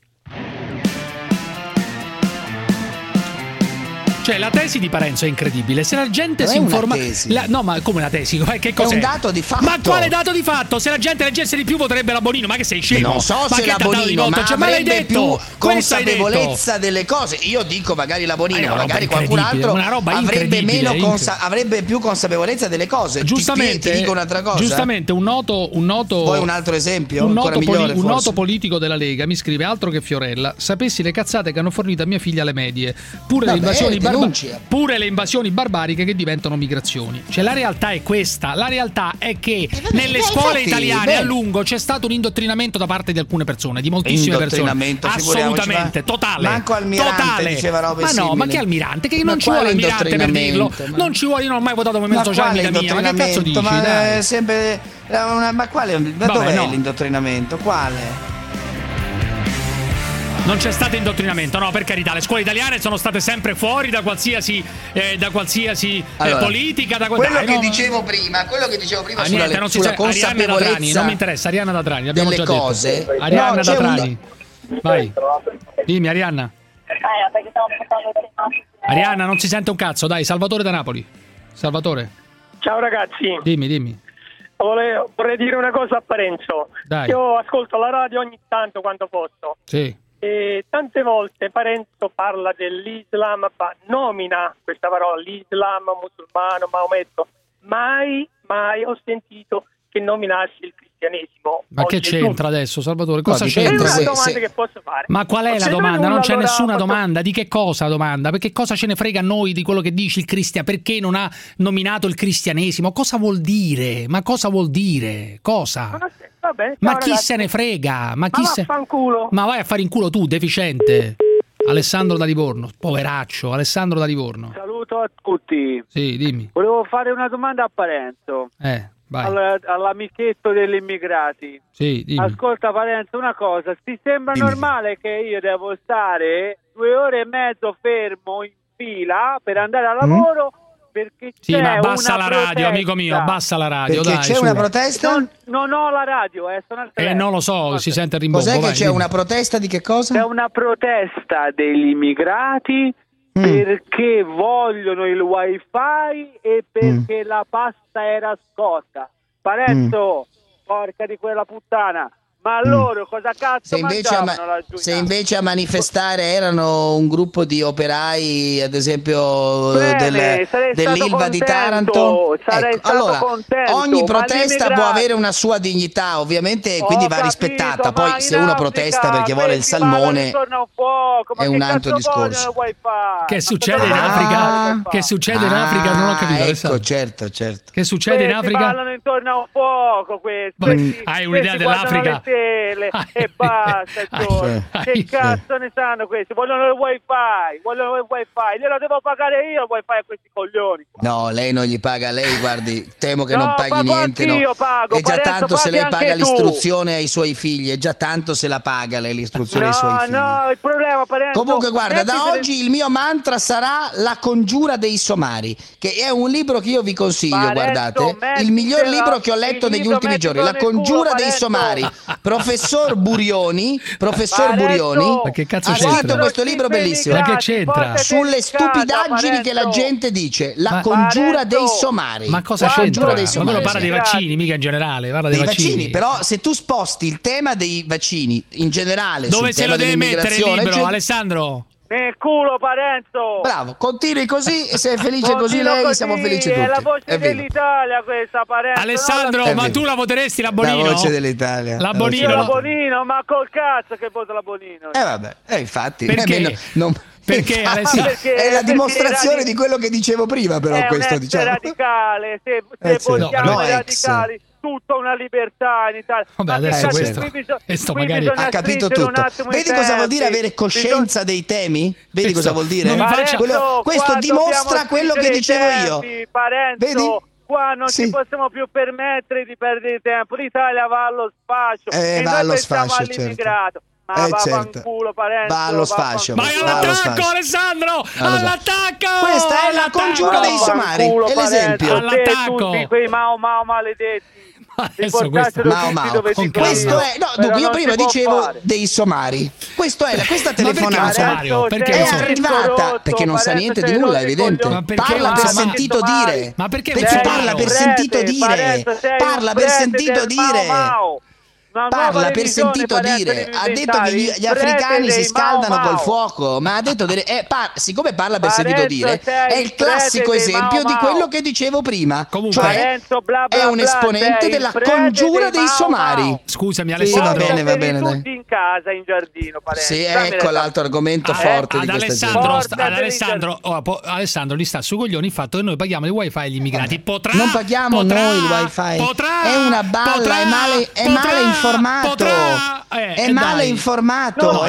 Cioè, la tesi di Parenzo è incredibile. Se la gente si informa. No, ma come una tesi? Che cos'è? È un dato di fatto. Ma quale dato di fatto? Se la gente leggesse di più voterebbe la Bonino. Ma che sei scemo? Non so se la Bonino, ma cioè, avrebbe più consapevolezza delle cose. Io dico magari la Bonino, magari qualcun altro avrebbe più consapevolezza delle cose. Giustamente. Ti dico un'altra cosa. Giustamente, un noto. Vuoi un altro esempio? Un Un noto politico della Lega mi scrive: altro che Fiorella, sapessi le cazzate che hanno fornito a mia figlia alle medie. Pure le invasioni barbariche che diventano migrazioni. Cioè, la realtà è questa. La realtà è che nelle scuole italiane a lungo c'è stato un indottrinamento da parte di alcune persone, di moltissime persone. Assolutamente, totale. Manco Almirante diceva robe simili. Ma che Almirante? Che non ci vuole Almirante per dirlo. Non ci vuole, io non ho mai votato Movimento Sociale mica mia. Ma che cazzo dici? Ma è sempre ma quale? Dov'è l'indottrinamento? Quale? Non c'è stato indottrinamento, no, per carità. Le scuole italiane sono state sempre fuori da qualsiasi politica. Quello che dicevo prima sulla consapevolezza. Non mi interessa, Arianna Datrani, l'abbiamo già cose. detto. Arianna Datrani. Vai. Dimmi, Arianna. Arianna, non si sente un cazzo, dai, Salvatore da Napoli. Salvatore. Ciao ragazzi. Dimmi. Vorrei dire una cosa a Parenzo. Dai. Io ascolto la radio ogni tanto quando posso. Sì. E tante volte Parenzo parla dell'Islam, nomina questa parola, l'Islam, musulmano, Maometto. Mai ho sentito che nominassi il cristianesimo. Ma che c'entra adesso, Salvatore? Cosa c'entra? È una domanda che posso fare. Ma qual è la domanda? Non c'è nessuna domanda. Di che cosa domanda? Perché cosa ce ne frega a noi di quello che dici il cristiano? Perché non ha nominato il cristianesimo? Cosa vuol dire? Ma cosa vuol dire? Cosa? Vabbè, ma chi se ne frega? Ma vai a fare in culo tu, deficiente. Alessandro da Livorno, poveraccio, Alessandro da Livorno. Saluto a tutti. Sì, dimmi. Volevo fare una domanda a Parenzo. Vai. All'amichetto degli immigrati. Sì, dimmi. Ascolta Parenzo, una cosa, ti sembra normale che io devo stare 2 ore e mezzo fermo in fila per andare al lavoro? Perché sì, ma abbassa una la radio, amico mio, abbassa la radio. Perché dai, c'è una protesta? Non ho la radio, sono al telefono. Non lo so, si sente il rimbombo. Cos'è che c'è una protesta di che cosa? C'è una protesta degli immigrati perché vogliono il wifi e perché la pasta era scotta. Parenzo, porca di quella puttana. Ma loro cosa cazzo mangiavano laggiù? Se invece a manifestare erano un gruppo di operai, ad esempio dell'Ilva di Taranto, allora ogni protesta può avere una sua dignità, ovviamente, quindi va rispettata. Poi se uno protesta perché vuole il salmone è un altro discorso. Che succede in Africa? Che succede in Africa? Non ho capito. Ecco, certo. Che succede in Africa? Parlano intorno a un fuoco questi. Hai un'idea dell'Africa? E basta, che cazzo ne sanno questi? Vogliono il wifi, glielo devo pagare io il wifi a questi coglioni. No, lei non gli paga, lei guardi, temo che non paghi niente, no. Pago, è già tanto se lei paga tu. l'istruzione ai suoi figli, è già tanto se la paga lei l'istruzione ai suoi figli. No, il problema, Parenzo, comunque guarda, da oggi il mio mantra sarà La congiura dei somari, che è un libro che io vi consiglio, guardate, il miglior libro che ho letto negli ultimi giorni, La congiura dei somari. Professor Burioni Ma che cazzo ha c'entra? scritto questo libro bellissimo. Ma che c'entra? Sulle stupidaggini che la gente dice, la congiura dei somari. Ma cosa c'entra? Ma quello parla dei vaccini, mica in generale, parla dei vaccini. Però se tu sposti il tema dei vaccini in generale dove sul se tema lo deve mettere il dell'immigrazione, libro, Alessandro? Nel culo, Parenzo! Bravo, continui così e se è felice così lei, così, siamo felici tutti. È la voce Evviva. dell'Italia questa, Parenzo. Alessandro, ma tu la voteresti la Bonino? La voce dell'Italia. La Io Bonino. la Bonino, ma col cazzo che voto la Bonino. Vabbè, infatti. Perché? Perché, infatti, Alessandro? è la dimostrazione di quello che dicevo prima, però è questo un diciamo. radicale, se votiamo i radicali, tutta una libertà in Italia. Vabbè, adesso questo magari ha capito tutto. Vedi cosa vuol dire avere coscienza dei temi? Vedi cosa vuol dire? Questo dimostra quello che dicevo io. Vedi? Qua non ci possiamo più permettere di perdere tempo. L'Italia va allo sfascio e va noi allo pensiamo sfascio, all'immigrato. Ma vaffanculo, Parenzo. Va allo sfascio. Vai all'attacco, Alessandro! All'attacco! Questa è la congiura dei somari. È l'esempio. All'attacco! Tutti quei Mao maledetti. Questo è dunque io prima dicevo dei somari. Questa telefonata è arrivata perché non sa niente di nulla, è evidente. Parla per sentito dire. Ma perché parla per sentito dire? Parla per sentito dire. Parla per sentito dire. Ha detto che gli africani si scaldano col fuoco, ma ha detto siccome parla per sentito dire è il classico esempio di quello che dicevo prima. Cioè è un esponente della congiura dei somari. Scusami Alessandro, va bene tutti in casa, in giardino, Parenzo. Sì, ecco l'altro argomento forte di questa gente. Alessandro gli sta su coglioni il fatto che noi paghiamo il wifi agli immigrati. Non paghiamo noi il wifi. È una balla, è male informato. È male informato.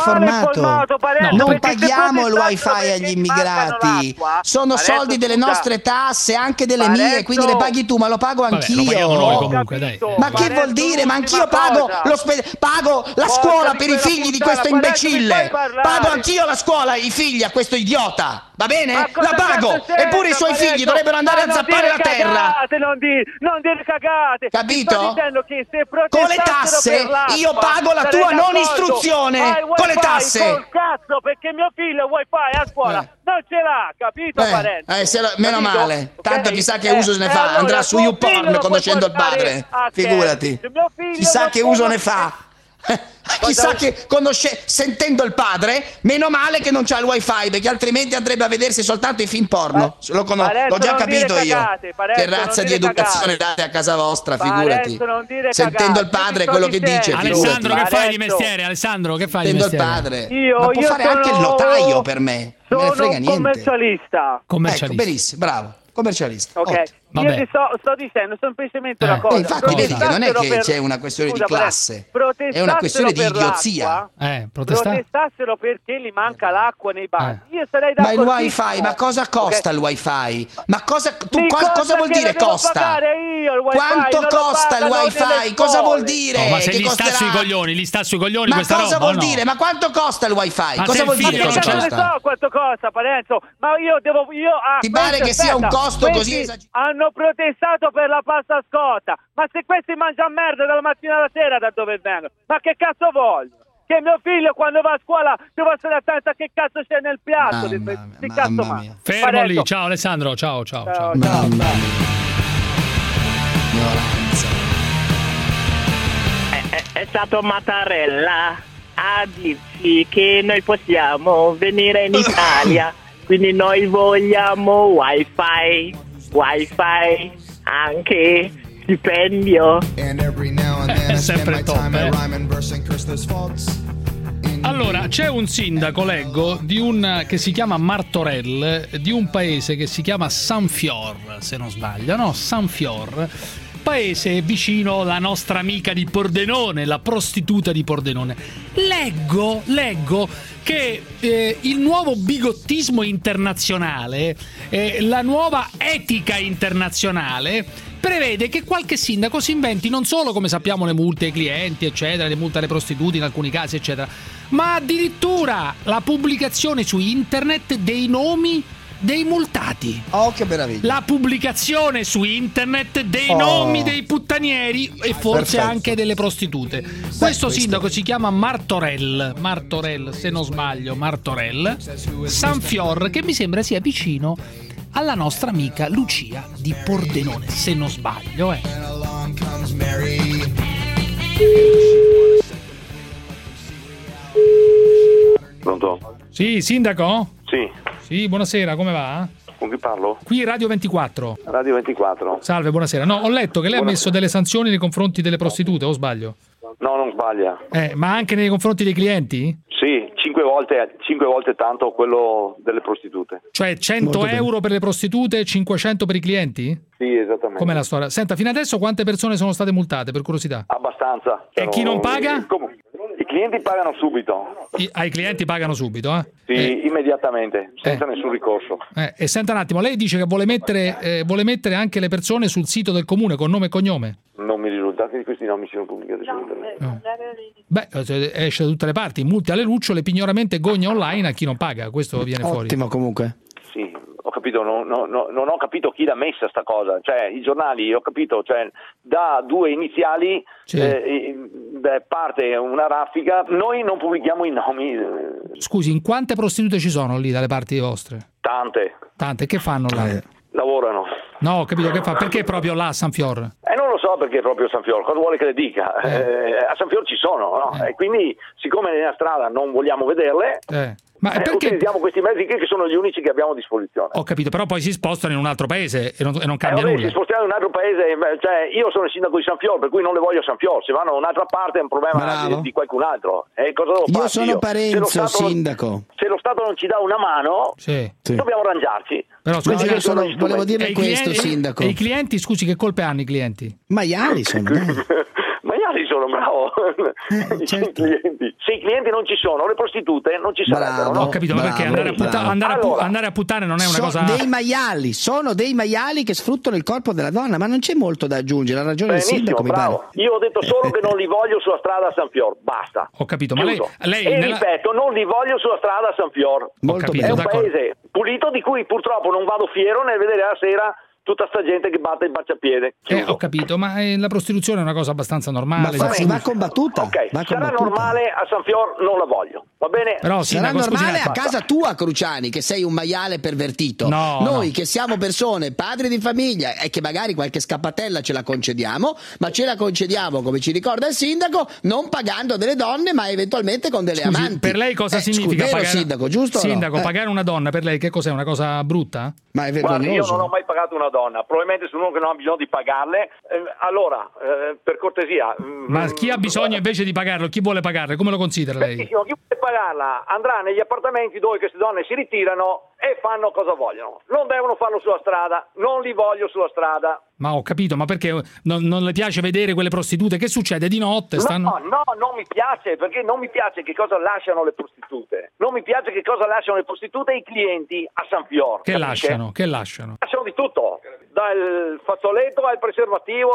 Non paghiamo il wifi agli immigrati. Sono soldi delle nostre tasse, anche delle mie, quindi le paghi tu, ma lo pago anch'io. Ma che vuol dire? Ma anch'io pago la scuola per i figli di questo imbecille. Pago anch'io la scuola, i figli a questo idiota. Va bene? La pago. Eppure i suoi figli dovrebbero andare a zappare la terra. Non dire cagate. Capito? Con le tasse io pago la tua non istruzione. Con le tasse. Col cazzo, perché mio figlio wifi a scuola non ce l'ha, capito, Parenzo? Meno male. Tanto chissà che uso se ne fa. Andrà su YouPorn conoscendo il padre. Figurati. Chissà che uso ne fa. Chissà che sentendo il padre, meno male che non c'ha il wifi, perché altrimenti andrebbe a vedersi soltanto i film porno. L'ho già capito io. Che razza di educazione date a casa vostra, figurati. Sentendo il padre quello che dice. Alessandro, che fai di mestiere? Alessandro, che fai di mestiere? Sentendo il padre. Ma può fare anche il notaio per me. Non me ne frega niente. Commercialista. Ecco, benissimo, bravo. Commercialista. Ok. Io ti sto dicendo semplicemente una cosa. Infatti vedi che non è che c'è una questione di classe, è una questione di idiozia. Protestassero perché gli manca l'acqua nei bagni. Io sarei d'accordo. Ma il wifi, ma cosa costa il wifi? Ma cosa vuol dire costa? Quanto costa il wifi? Cosa vuol dire? Ma se gli sta sui coglioni, ma cosa vuol dire? Ma quanto costa il wifi? Cosa vuol dire cosa costa? Non so quanto costa, Parenzo, ma io ti pare che sia un costo così esagerato? Hanno protestato per la pasta scotta, ma se questi mangiano merda dalla mattina alla sera, da dove vengono? Ma che cazzo voglio? Che mio figlio quando va a scuola deve stare attento a che cazzo c'è nel piatto. Fermo lì, ciao Alessandro, ciao. È stato Mattarella a dirci che noi possiamo venire in Italia, quindi noi vogliamo wifi, anche stipendio. È sempre top, Allora, c'è un sindaco, leggo, che si chiama Martorell, di un paese che si chiama Sanfior, se non sbaglio, no? Sanfior, paese vicino alla nostra amica di Pordenone, la prostituta di Pordenone. Leggo che il nuovo bigottismo internazionale, la nuova etica internazionale prevede che qualche sindaco si inventi non solo, come sappiamo, le multe ai clienti, eccetera, le multe alle prostitute in alcuni casi, eccetera, ma addirittura la pubblicazione su internet dei nomi dei multati. Oh, che meraviglia. La pubblicazione su internet dei nomi dei puttanieri e forse anche delle prostitute. Questo sindaco si chiama Martorell, se non sbaglio, Martorell Sanfior, che mi sembra sia vicino alla nostra amica Lucia di Pordenone, se non sbaglio. Pronto? Sì, sindaco? Sì. Sì, buonasera, come va? Con chi parlo? Qui Radio 24. Radio 24. Salve, buonasera. No, ho letto che lei ha messo delle sanzioni nei confronti delle prostitute, o sbaglio? No, non sbaglia. Ma anche nei confronti dei clienti? Sì, 5 volte tanto quello delle prostitute. Cioè 100 euro per le prostitute e 500 per i clienti? Sì, esattamente. Com'è la storia? Senta, fino adesso quante persone sono state multate, per curiosità? Abbastanza. E chi non paga? I clienti pagano subito. I clienti pagano subito, Sì, immediatamente, senza nessun ricorso. E senta un attimo, lei dice che vuole mettere anche le persone sul sito del comune con nome e cognome? Non mi risulta che questi nomi siano pubblicati su internet. Beh, esce da tutte le parti, multi alle lucciole, pignoramento e gogna online a chi non paga, questo viene fuori. Ottimo comunque. Sì, ho capito, non ho capito chi l'ha messa sta cosa, cioè i giornali, ho capito, cioè da 2 iniziali parte una raffica, noi non pubblichiamo i nomi. Scusi, in quante prostitute ci sono lì dalle parti vostre? Tante, che fanno là? Lavorano. No, ho capito, che fa? Perché proprio là a Sanfior? Non lo so perché proprio Sanfior, cosa vuole che le dica? A Sanfior ci sono, no? E quindi siccome nella strada non vogliamo vederle, ma perché utilizziamo questi mezzi che sono gli unici che abbiamo a disposizione. Ho capito, però poi si spostano in un altro paese e non cambia nulla. Si spostano in un altro paese, cioè io sono il sindaco di Sanfior, per cui non le voglio a Sanfior, se vanno da un'altra parte è un problema di qualcun altro. Cosa devo fare? Io sono Parenzo, sindaco. Se lo Stato non ci dà una mano, dobbiamo arrangiarci. Però scusi, volevo dirle questo, sindaco. E i clienti, scusi, che colpe hanno i clienti? Maiali sono. Maiali sono, bravo. Certo. Se i clienti non ci sono, le prostitute non ci sarebbero. No? Ho capito, ma perché andare a puttane non è una cosa... Sono dei maiali che sfruttano il corpo della donna, ma non c'è molto da aggiungere, ha ragione il sindaco, mi pare. Io ho detto solo che non li voglio sulla strada a Sanfior, basta. Ho capito, ma lei ripeto, non li voglio sulla strada a Sanfior. È un paese pulito di cui purtroppo non vado fiero nel vedere la sera tutta sta gente che batte il baciapiede. Ho capito, ma la prostituzione è una cosa abbastanza normale. Ma va combattuta. Ok, sarà normale a Sanfior, non la voglio. Va bene? Però, sarà normale a casa tua, Cruciani, che sei un maiale pervertito. Noi che siamo persone, padri di famiglia e che magari qualche scappatella ce la concediamo, ma ce la concediamo, come ci ricorda il sindaco, non pagando delle donne, ma eventualmente con delle amanti. Per lei cosa significa pagare? Sindaco, giusto? Sindaco, pagare una donna per lei che cos'è? Una cosa brutta? Ma è vergognoso. Guarda, io non ho mai pagato una donna, probabilmente sono uno che non ha bisogno di pagarle. Allora, per cortesia. Ma chi ha bisogno invece di pagarlo? Chi vuole pagarle? Come lo considera lei? Chi vuole pagarla andrà negli appartamenti dove queste donne si ritirano e fanno cosa vogliono. Non devono farlo sulla strada, non li voglio sulla strada. Ma ho capito, ma perché non le piace vedere quelle prostitute? Che succede di notte? No, non mi piace, perché non mi piace che cosa lasciano le prostitute. Non mi piace che cosa lasciano le prostitute e i clienti a Sanfior. Che lasciano? Lasciano di tutto, dal fazzoletto al preservativo,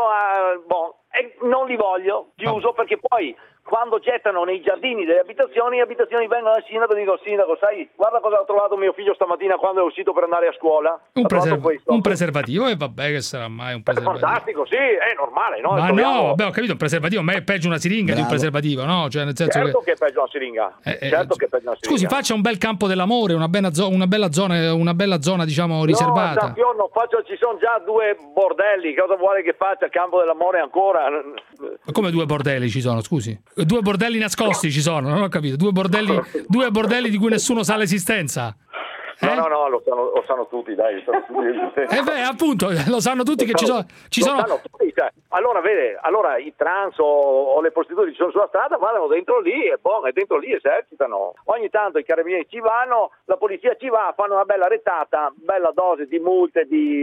e non li voglio, chiuso, perché poi quando gettano nei giardini delle abitazioni, le abitazioni vengono al sindaco e dico: sindaco, sai, guarda cosa ha trovato mio figlio stamattina quando è uscito per andare a scuola. Un preservativo, e vabbè, che sarà mai un preservativo? Fantastico, sì, è normale, no? Ma no, ho capito, un preservativo, ma è peggio una siringa di un preservativo, no? Cioè, nel senso certo che è peggio una siringa. Certo che è peggio una siringa. Scusi, faccia un bel campo dell'amore, una bella zona, diciamo, riservata. No, ci sono già 2 bordelli, cosa vuole che faccia il campo dell'amore ancora? Ma come 2 bordelli ci sono, scusi? 2 bordelli nascosti ci sono, non ho capito. 2 bordelli di cui nessuno sa l'esistenza. No, lo sanno tutti, dai. Appunto, lo sanno tutti che ci sono. Sanno tutti, cioè. Allora i trans o le prostitute che sono sulla strada vanno dentro lì e dentro lì esercitano. Ogni tanto i carabinieri ci vanno, la polizia ci va, fanno una bella retata, bella dose di multe,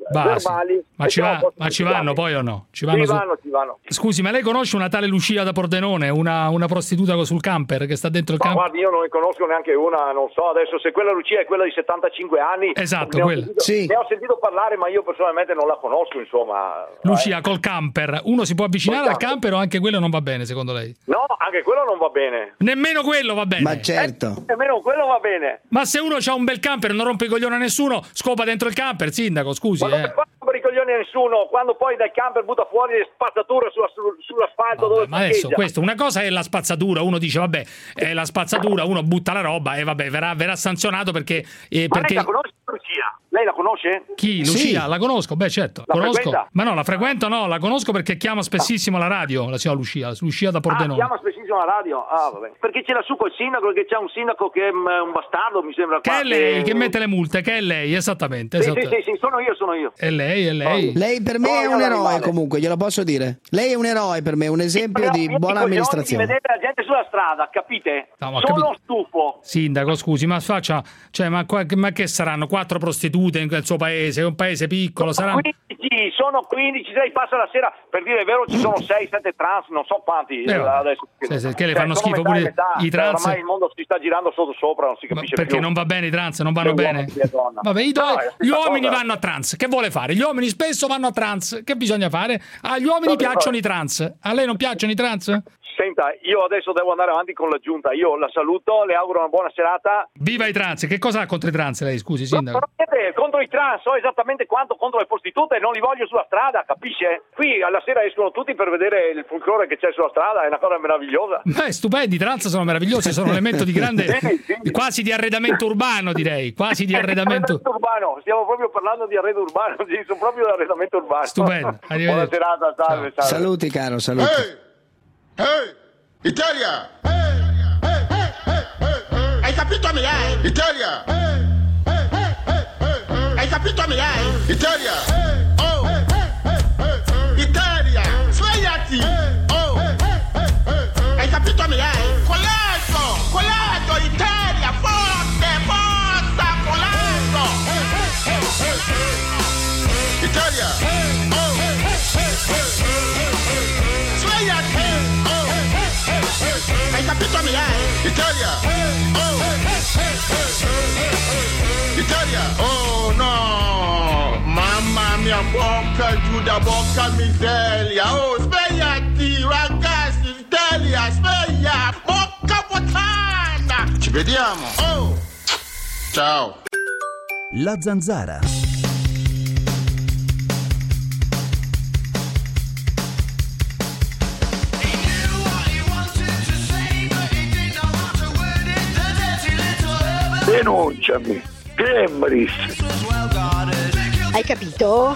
verbali. Ma ci vanno poi o no? Ci vanno. Scusi, ma lei conosce una tale Lucia da Pordenone, una prostituta sul camper che sta dentro il camper? Guardi, io non ne conosco neanche una, non so adesso se quella Lucia è quella di 75 anni. Esatto, quella. Ne ho sentito parlare, ma io personalmente non la conosco, insomma. Lucia col camper, uno si può avvicinare al camper o anche quello non va bene secondo lei? No, anche quello non va bene. Nemmeno quello va bene. Ma certo. Nemmeno quello va bene. Ma se uno ha un bel camper e non rompe i coglioni a nessuno, scopa dentro il camper, sindaco, scusi. Ma non rompe i coglioni a nessuno, quando poi dal camper butta fuori le spazzature sull'asfalto dove ma adesso questo, una cosa è la spazzatura, uno dice vabbè, è la spazzatura, uno butta la roba e vabbè, verrà sanzionato perché lei la conosce Lucia? Lei la conosce? Chi? Lucia? Sì. La conosco, beh certo. La conosco. Frequenta? Ma no, la frequento no, la conosco perché chiama spessissimo la radio, la signora Lucia da Pordenone. Chiama spessissimo la radio? Ah, vabbè. Perché ce l'ha su col sindaco, che c'è un sindaco che è un bastardo, mi sembra. Che è lei, che mette le multe, che è lei, esattamente. Sì, sono io. È lei. Lei per me è un eroe comunque, glielo posso dire. Lei è un eroe per me, un esempio di buona amministrazione. Di vedere la gente sulla strada, capite? No, sono stufo. Sindaco, scusi, ma faccia, cioè, ma che saranno 4 prostitute in quel suo paese? È un paese piccolo, saranno 15, sono 15, lei passa la sera, per dire il vero ci sono 6-7 trans, non so quanti adesso. Che le fanno schifo pure i trans. Ormai il mondo si sta girando sopra, non si capisce perché più. non va bene i trans, non vanno bene. Vabbè, gli uomini vanno a trans, che vuole fare? Gli uomini spesso vanno a trans, che bisogna fare? Agli uomini piacciono i trans, a lei non piacciono i trans? Senta, io adesso devo andare avanti con la giunta, io la saluto, le auguro una buona serata. Viva i trans, che cosa ha contro i trans lei, scusi sindaco? Contro i trans, so esattamente quanto contro le prostitute, non li voglio sulla strada, capisce? Qui alla sera escono tutti per vedere il folklore che c'è sulla strada, è una cosa meravigliosa. Beh, stupendi, i trans sono meravigliosi, sono un elemento di grande, quasi di arredamento urbano direi, quasi di arredamento urbano, stiamo proprio parlando di arredo urbano, sì, sono proprio di arredamento urbano. Stupendo, buona serata, salve. Saluti caro, saluti. Italia! Hai capito me? Italia! Hai capito me? Italia! Oh! Italia! Svegliati! Oh! Hai capito me? Colato! Italia! Forte! Forza! Colato! Italia! Oh! Svegliati! Hai capito me? Italia! Oh! Italia! Oh no! Mamma mia, bocca giù da bocca miseria! Oh, svegliati ragazzi! Italia, sveglia! Bocca puttana! Ci vediamo! Oh! Ciao! La Zanzara. Denunciami, Gembris. Hai capito?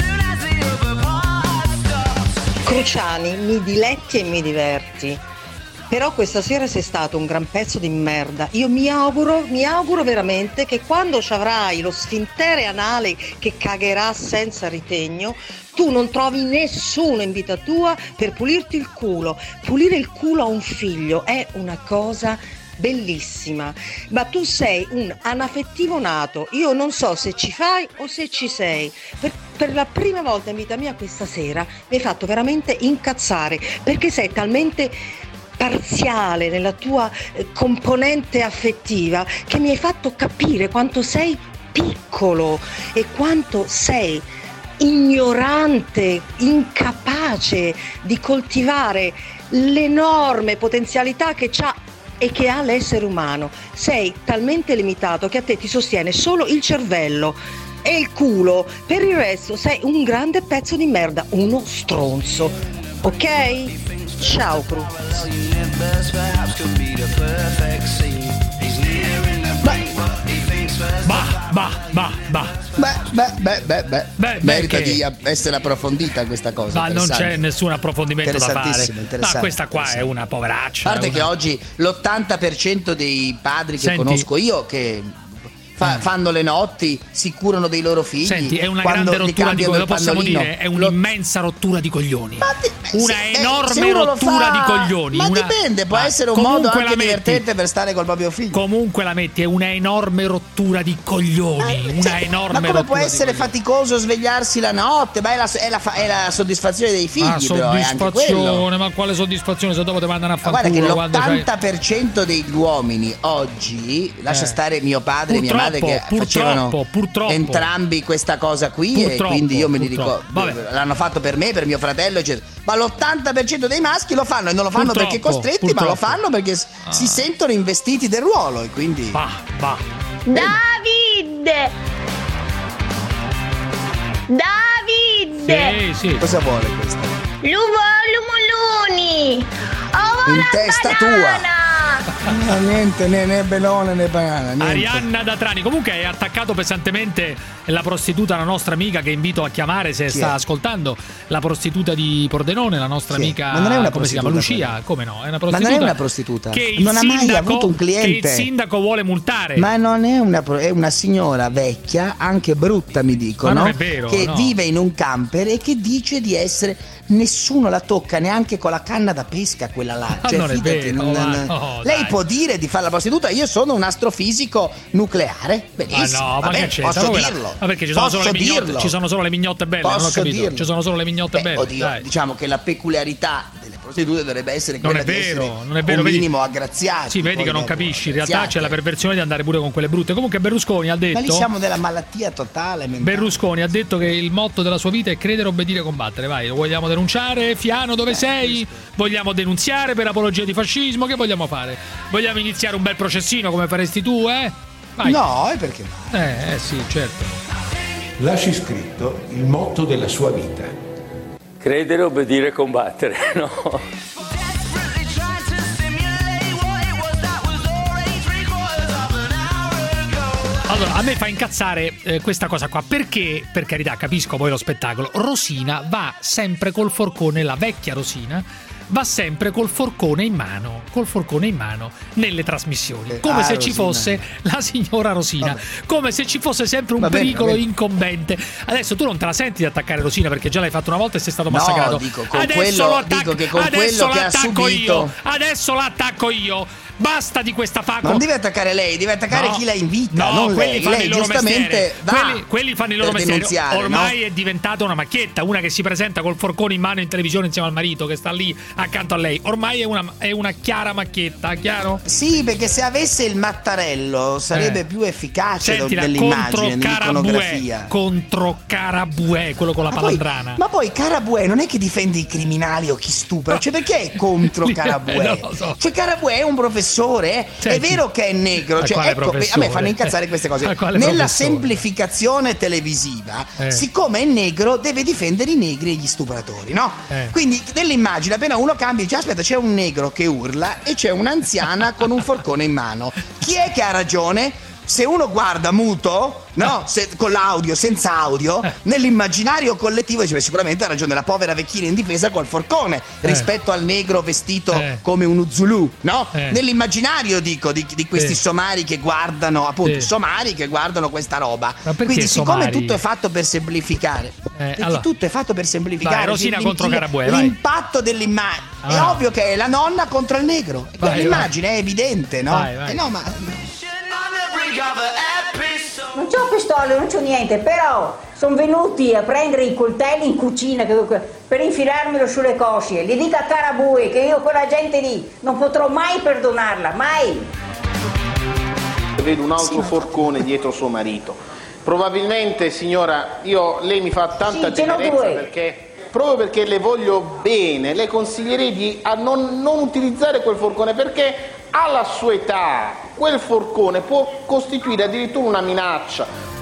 Cruciani, mi diletti e mi diverti. Però questa sera sei stato un gran pezzo di merda. Io mi auguro veramente che quando ci avrai lo sfintere anale che cagherà senza ritegno, tu non trovi nessuno in vita tua per pulirti il culo. Pulire il culo a un figlio è una cosa bellissima, ma tu sei un anaffettivo nato. Io non so se ci fai o se ci sei. Per la prima volta in vita mia questa sera mi hai fatto veramente incazzare, perché sei talmente parziale nella tua componente affettiva che mi hai fatto capire quanto sei piccolo e quanto sei ignorante, incapace di coltivare l'enorme potenzialità che c'ha e che ha l'essere umano. Sei talmente limitato che a te ti sostiene solo il cervello e il culo, per il resto sei un grande pezzo di merda, uno stronzo, ok? Ciao Cruz. Merita di essere approfondita questa cosa. Ma non c'è nessun approfondimento da fare. Ma questa qua è una poveraccia. A parte che oggi l'80% dei padri che conosco io che fanno le notti, si curano dei loro figli. Senti, è una grande rottura di coglioni, lo possiamo dire, è un'immensa rottura di coglioni. Enorme rottura di coglioni. Ma dipende, può essere un modo anche divertente per stare col proprio figlio. Comunque la metti, è una enorme rottura di coglioni. Ma come può essere faticoso svegliarsi la notte? Ma è la soddisfazione dei figli, però è anche quello. Ma quale soddisfazione se dopo ti mandano a fanculo? Guarda che l'80% degli uomini oggi, lascia stare mio padre e mia madre che facevano entrambi questa cosa qui, e quindi io me li ricordo. L'hanno fatto per me, per mio fratello, eccetera. Ma l'80% dei maschi lo fanno, e non lo fanno perché costretti, ma lo fanno perché si sentono investiti del ruolo, e quindi Davide! Sì. Cosa vuole questa? L'umoluni! In testa tua! Niente, né Belone né banana. Arianna da Trani. Comunque è attaccato pesantemente la prostituta, la nostra amica, che invito a chiamare se sta ascoltando, la prostituta di Pordenone, la nostra amica. Ma non è una come si chiama? Lucia? Come no? È una prostituta. Ma non è una prostituta. Che non ha mai avuto un cliente. Che il sindaco vuole multare. Ma non è è una signora vecchia, anche brutta, mi dicono. Ma non è vero, che vive in un camper e che dice di essere. Nessuno la tocca neanche con la canna da pesca, quella là. Cioè, non è vero. Lei può dire di fare la prostituta. Io sono un astrofisico nucleare. Benissimo. Ma che posso dirlo. Ma perché ci sono solo le mignotte belle? Posso non ho capito. dirlo. Ci sono solo le mignotte belle. Oddio, diciamo che la peculiarità delle prostitute dovrebbe essere quella di essere non è vero. un minimo aggraziati. Sì, vedi che non capisci. In realtà c'è la perversione di andare pure con quelle brutte. Comunque Berlusconi ha detto. Ma lì siamo della malattia totale mentale. Berlusconi ha detto che il motto della sua vita è credere, obbedire, combattere. Vai, lo vogliamo denunciare? Fiano, dove sei? Vogliamo denunziare per apologia di fascismo? Che vogliamo fare? Vogliamo iniziare un bel processino come faresti tu, eh? Vai. No, e perché no? Sì, certo. Lasci scritto il motto della sua vita. Credere, obbedire, combattere, no? Allora, a me fa incazzare questa cosa qua, perché, per carità, capisco poi lo spettacolo, Rosina va sempre col forcone, la vecchia Rosina va sempre col forcone in mano nelle trasmissioni, come se ci fosse la signora Rosina, come se ci fosse sempre un pericolo incombente. Adesso tu non te la senti di attaccare Rosina, perché già l'hai fatto una volta e sei stato massacrato. Dico che con quello che ha subito. Adesso l'attacco io. Basta di questa faco. Non devi attaccare lei, devi attaccare chi la invita. Non quelli lei. Fanno lei il loro giustamente mestiere. Quelli fanno il loro mestiere. Ormai no? è diventata una macchietta, una che si presenta col forcone in mano in televisione insieme al marito che sta lì accanto a lei. Ormai è una chiara macchietta, chiaro? Sì, perché se avesse il mattarello sarebbe più efficace dell'immagine, dell'iconografia. Contro Carabuè, quello con la palandrana. Ma poi Carabuè non è che difende i criminali o chi stupra, cioè perché è contro Carabuè? Cioè Carabuè è un professore. È vero che è negro, cioè, ecco, a me fanno incazzare queste cose. Nella semplificazione televisiva, siccome è negro, deve difendere i negri e gli stupratori, no? Quindi nell'immagine appena uno cambia dice aspetta, c'è un negro che urla e c'è un'anziana con un forcone in mano. Chi è che ha ragione? Se uno guarda muto, no, con l'audio, senza audio, nell'immaginario collettivo dice sicuramente ha ragione la povera vecchina indifesa col forcone rispetto al negro vestito come uno Zulu, no? Nell'immaginario dico di questi somari che guardano, appunto, somari che guardano questa roba. Quindi siccome tutto è fatto per semplificare, perché tutto è fatto per semplificare, vai, Rosina contro Carabuè, l'impatto dell'immagine è ovvio che è la nonna contro il negro. L'immagine è evidente, no? Vai. No, ma non c'ho pistole, non c'ho niente, però sono venuti a prendere i coltelli in cucina per infilarmelo sulle cosce. Gli dico a Carabuè che io quella gente lì non potrò mai perdonarla, mai. Vedo un altro forcone dietro suo marito. Probabilmente, signora, lei mi fa tanta tenerezza proprio perché le voglio bene, le consiglierei di non utilizzare quel forcone, perché alla sua età quel forcone può costituire addirittura una minaccia.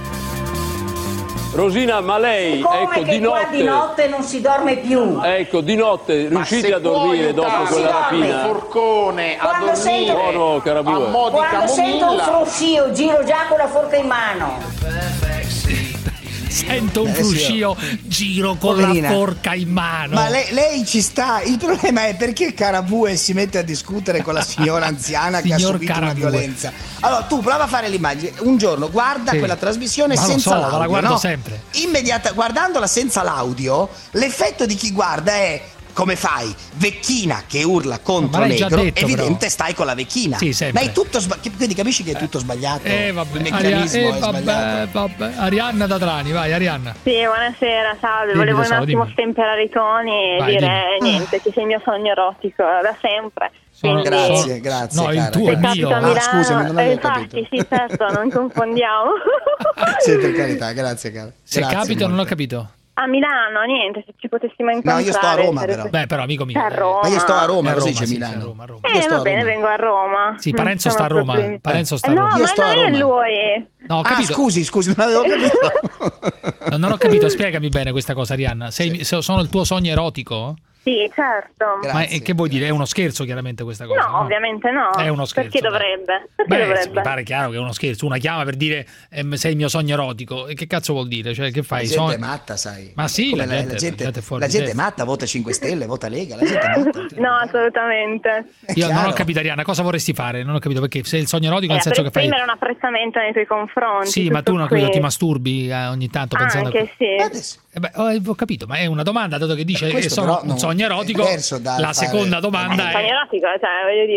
Rosina, ma lei, ecco, di notte non si dorme più. Ecco, di notte riuscite a dormire dopo quella rapina? Il forcone a dormire a mo' di quando camomilla. sento un fruscio, giro già con la forca in mano. sento un fruscio, giro con la forca in mano. Ma lei ci sta. Il problema è perché Carabue si mette a discutere con la signora anziana che ha subito una violenza. Allora tu prova a fare l'immagine. Un giorno guarda quella trasmissione senza l'audio. La guardo sempre. Guardandola senza l'audio, l'effetto di chi guarda è: come fai? Vecchina che urla contro negro, evidente però. Stai con la vecchina. Sì, sempre. Ma è tutto quindi capisci che è tutto sbagliato. Vabbè. Il meccanismo è sbagliato. Vabbè. Arianna da Trani, vai Arianna. Sì, buonasera, salve. Volevo un attimo stemperare i toni e dire niente, che sei il mio sogno erotico da sempre. Grazie. No, il tuo è mio. Scusami, non avevo capito. Sì, certo, non confondiamo. Sì, per carità, grazie cara. Se capita, non ho capito. A Milano, niente, se ci potessimo incontrare. No, io sto a Roma però. Beh, però amico mio. A Roma. Ma io sto a Roma, così dice sì, Milano. A Roma. Va bene, vengo a Roma. Sì, Parenzo sta a Roma. Parenzo sta a No, Roma. ma non è lui. No, ho capito. Scusi, non avevo capito. Non ho capito, spiegami bene questa cosa, Arianna. Sono il tuo sogno erotico? Sì, certo. Ma che vuoi dire? È uno scherzo chiaramente questa cosa? No, ovviamente no. È uno scherzo. Perché dovrebbe? Perché dovrebbe? Mi pare chiaro che è uno scherzo. Una chiama per dire sei il mio sogno erotico. E che cazzo vuol dire? Cioè, che fai? La gente è matta, sai. Ma sì, la gente è matta, vota 5 Stelle, vota Lega, la gente è matta. No, assolutamente. Io non ho capito, Arianna, cosa vorresti fare? Non ho capito perché se il sogno erotico nel senso che fai... esprimere un apprezzamento nei tuoi confronti. Sì, ma tu non ti masturbi ogni tanto pensando... Anche sì. Ho capito, ma è una domanda, dato che dice che sono un sogno erotico. La seconda domanda è... Sogno erotico, cioè voglio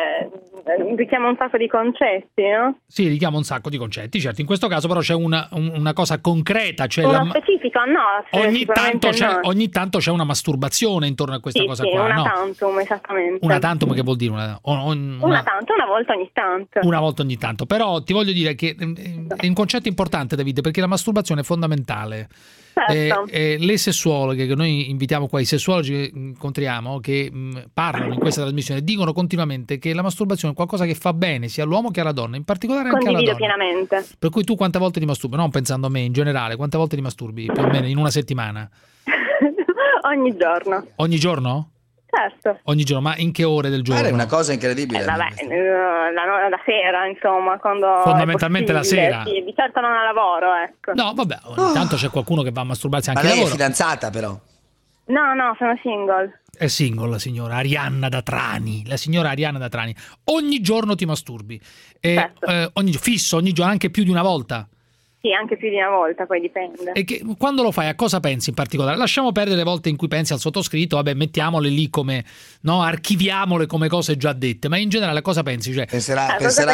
dire, richiama un sacco di concetti, no? Sì, richiama un sacco di concetti, certo. In questo caso però c'è una cosa concreta, cioè una specifica, no? Ogni tanto c'è una masturbazione intorno a questa cosa qua, una no? tantum, esattamente. Una tantum che vuol dire? Una tantum, una volta ogni tanto. Una volta ogni tanto, però ti voglio dire che è un concetto importante, David, perché la masturbazione è fondamentale. Certo. Le sessuologhe che noi invitiamo qua, i sessuologi che incontriamo, che parlano in questa trasmissione, dicono continuamente che la masturbazione è qualcosa che fa bene sia all'uomo che alla donna, in particolare anche alla donna. Pienamente. Per cui tu quante volte ti masturbi? Non pensando a me, in generale, quante volte ti masturbi più o meno in una settimana? Ogni giorno. Ogni giorno? Certo. Ogni giorno, ma in che ore del giorno? È una cosa incredibile. La sera, insomma, quando fondamentalmente la sera. Sì, di certo non a lavoro, ecco. No, vabbè, ogni tanto c'è qualcuno che va a masturbarsi anche a lavoro. Ma lei è fidanzata però? No, sono single. È single la signora Arianna da Trani. La signora Arianna da Trani. Ogni giorno ti masturbi. Certo. Ogni giorno, anche più di una volta. Sì, anche più di una volta, poi dipende. E quando lo fai, a cosa pensi in particolare? Lasciamo perdere le volte in cui pensi al sottoscritto, vabbè, mettiamole lì come, no, archiviamole come cose già dette, ma in generale a cosa pensi? Cioè, penserà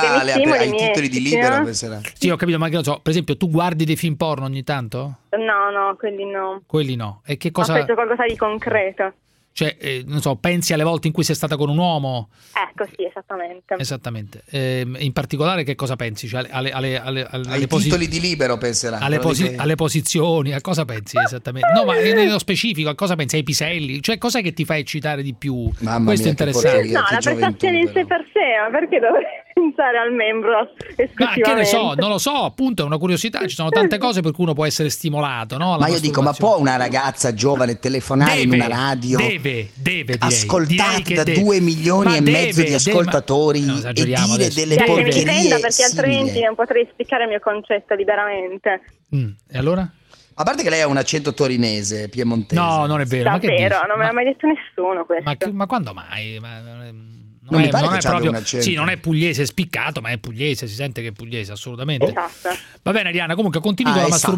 ai titoli di Libero, penserà. Sì, ho capito, ma che non so, per esempio, tu guardi dei film porno ogni tanto? No, quelli no. Quelli no. E che cosa? Ho fatto qualcosa di concreto. Cioè, non so, pensi alle volte in cui sei stata con un uomo? Ecco, sì, esattamente. Esattamente. In particolare che cosa pensi? Cioè, ai titoli di Libero penserà. Alle posizioni, a cosa pensi esattamente? No, ma nello specifico, a cosa pensi? Ai piselli? Cioè, cos'è che ti fa eccitare di più? Mamma Questo mia, è interessante. No, la prestazione in sé per sé, ma perché dovrei pensare al membro esclusivamente? Ma che ne so, non lo so, appunto, è una curiosità, ci sono tante cose per cui uno può essere stimolato, no? Ma io dico, ma può una ragazza giovane telefonare in una radio? Deve ascoltata da 2 milioni e mezzo di ascoltatori e dire delle porcherie dipenda, perché altrimenti non potrei spiegare il mio concetto liberamente. E allora? A parte che lei ha un accento torinese, piemontese. No, non è vero. Davvero, non me l'ha mai detto nessuno questo. Ma quando mai? Non mi pare che proprio, sì, non è pugliese spiccato, ma è pugliese, si sente che è pugliese, assolutamente. Esatto. Va bene, Arianna, comunque continui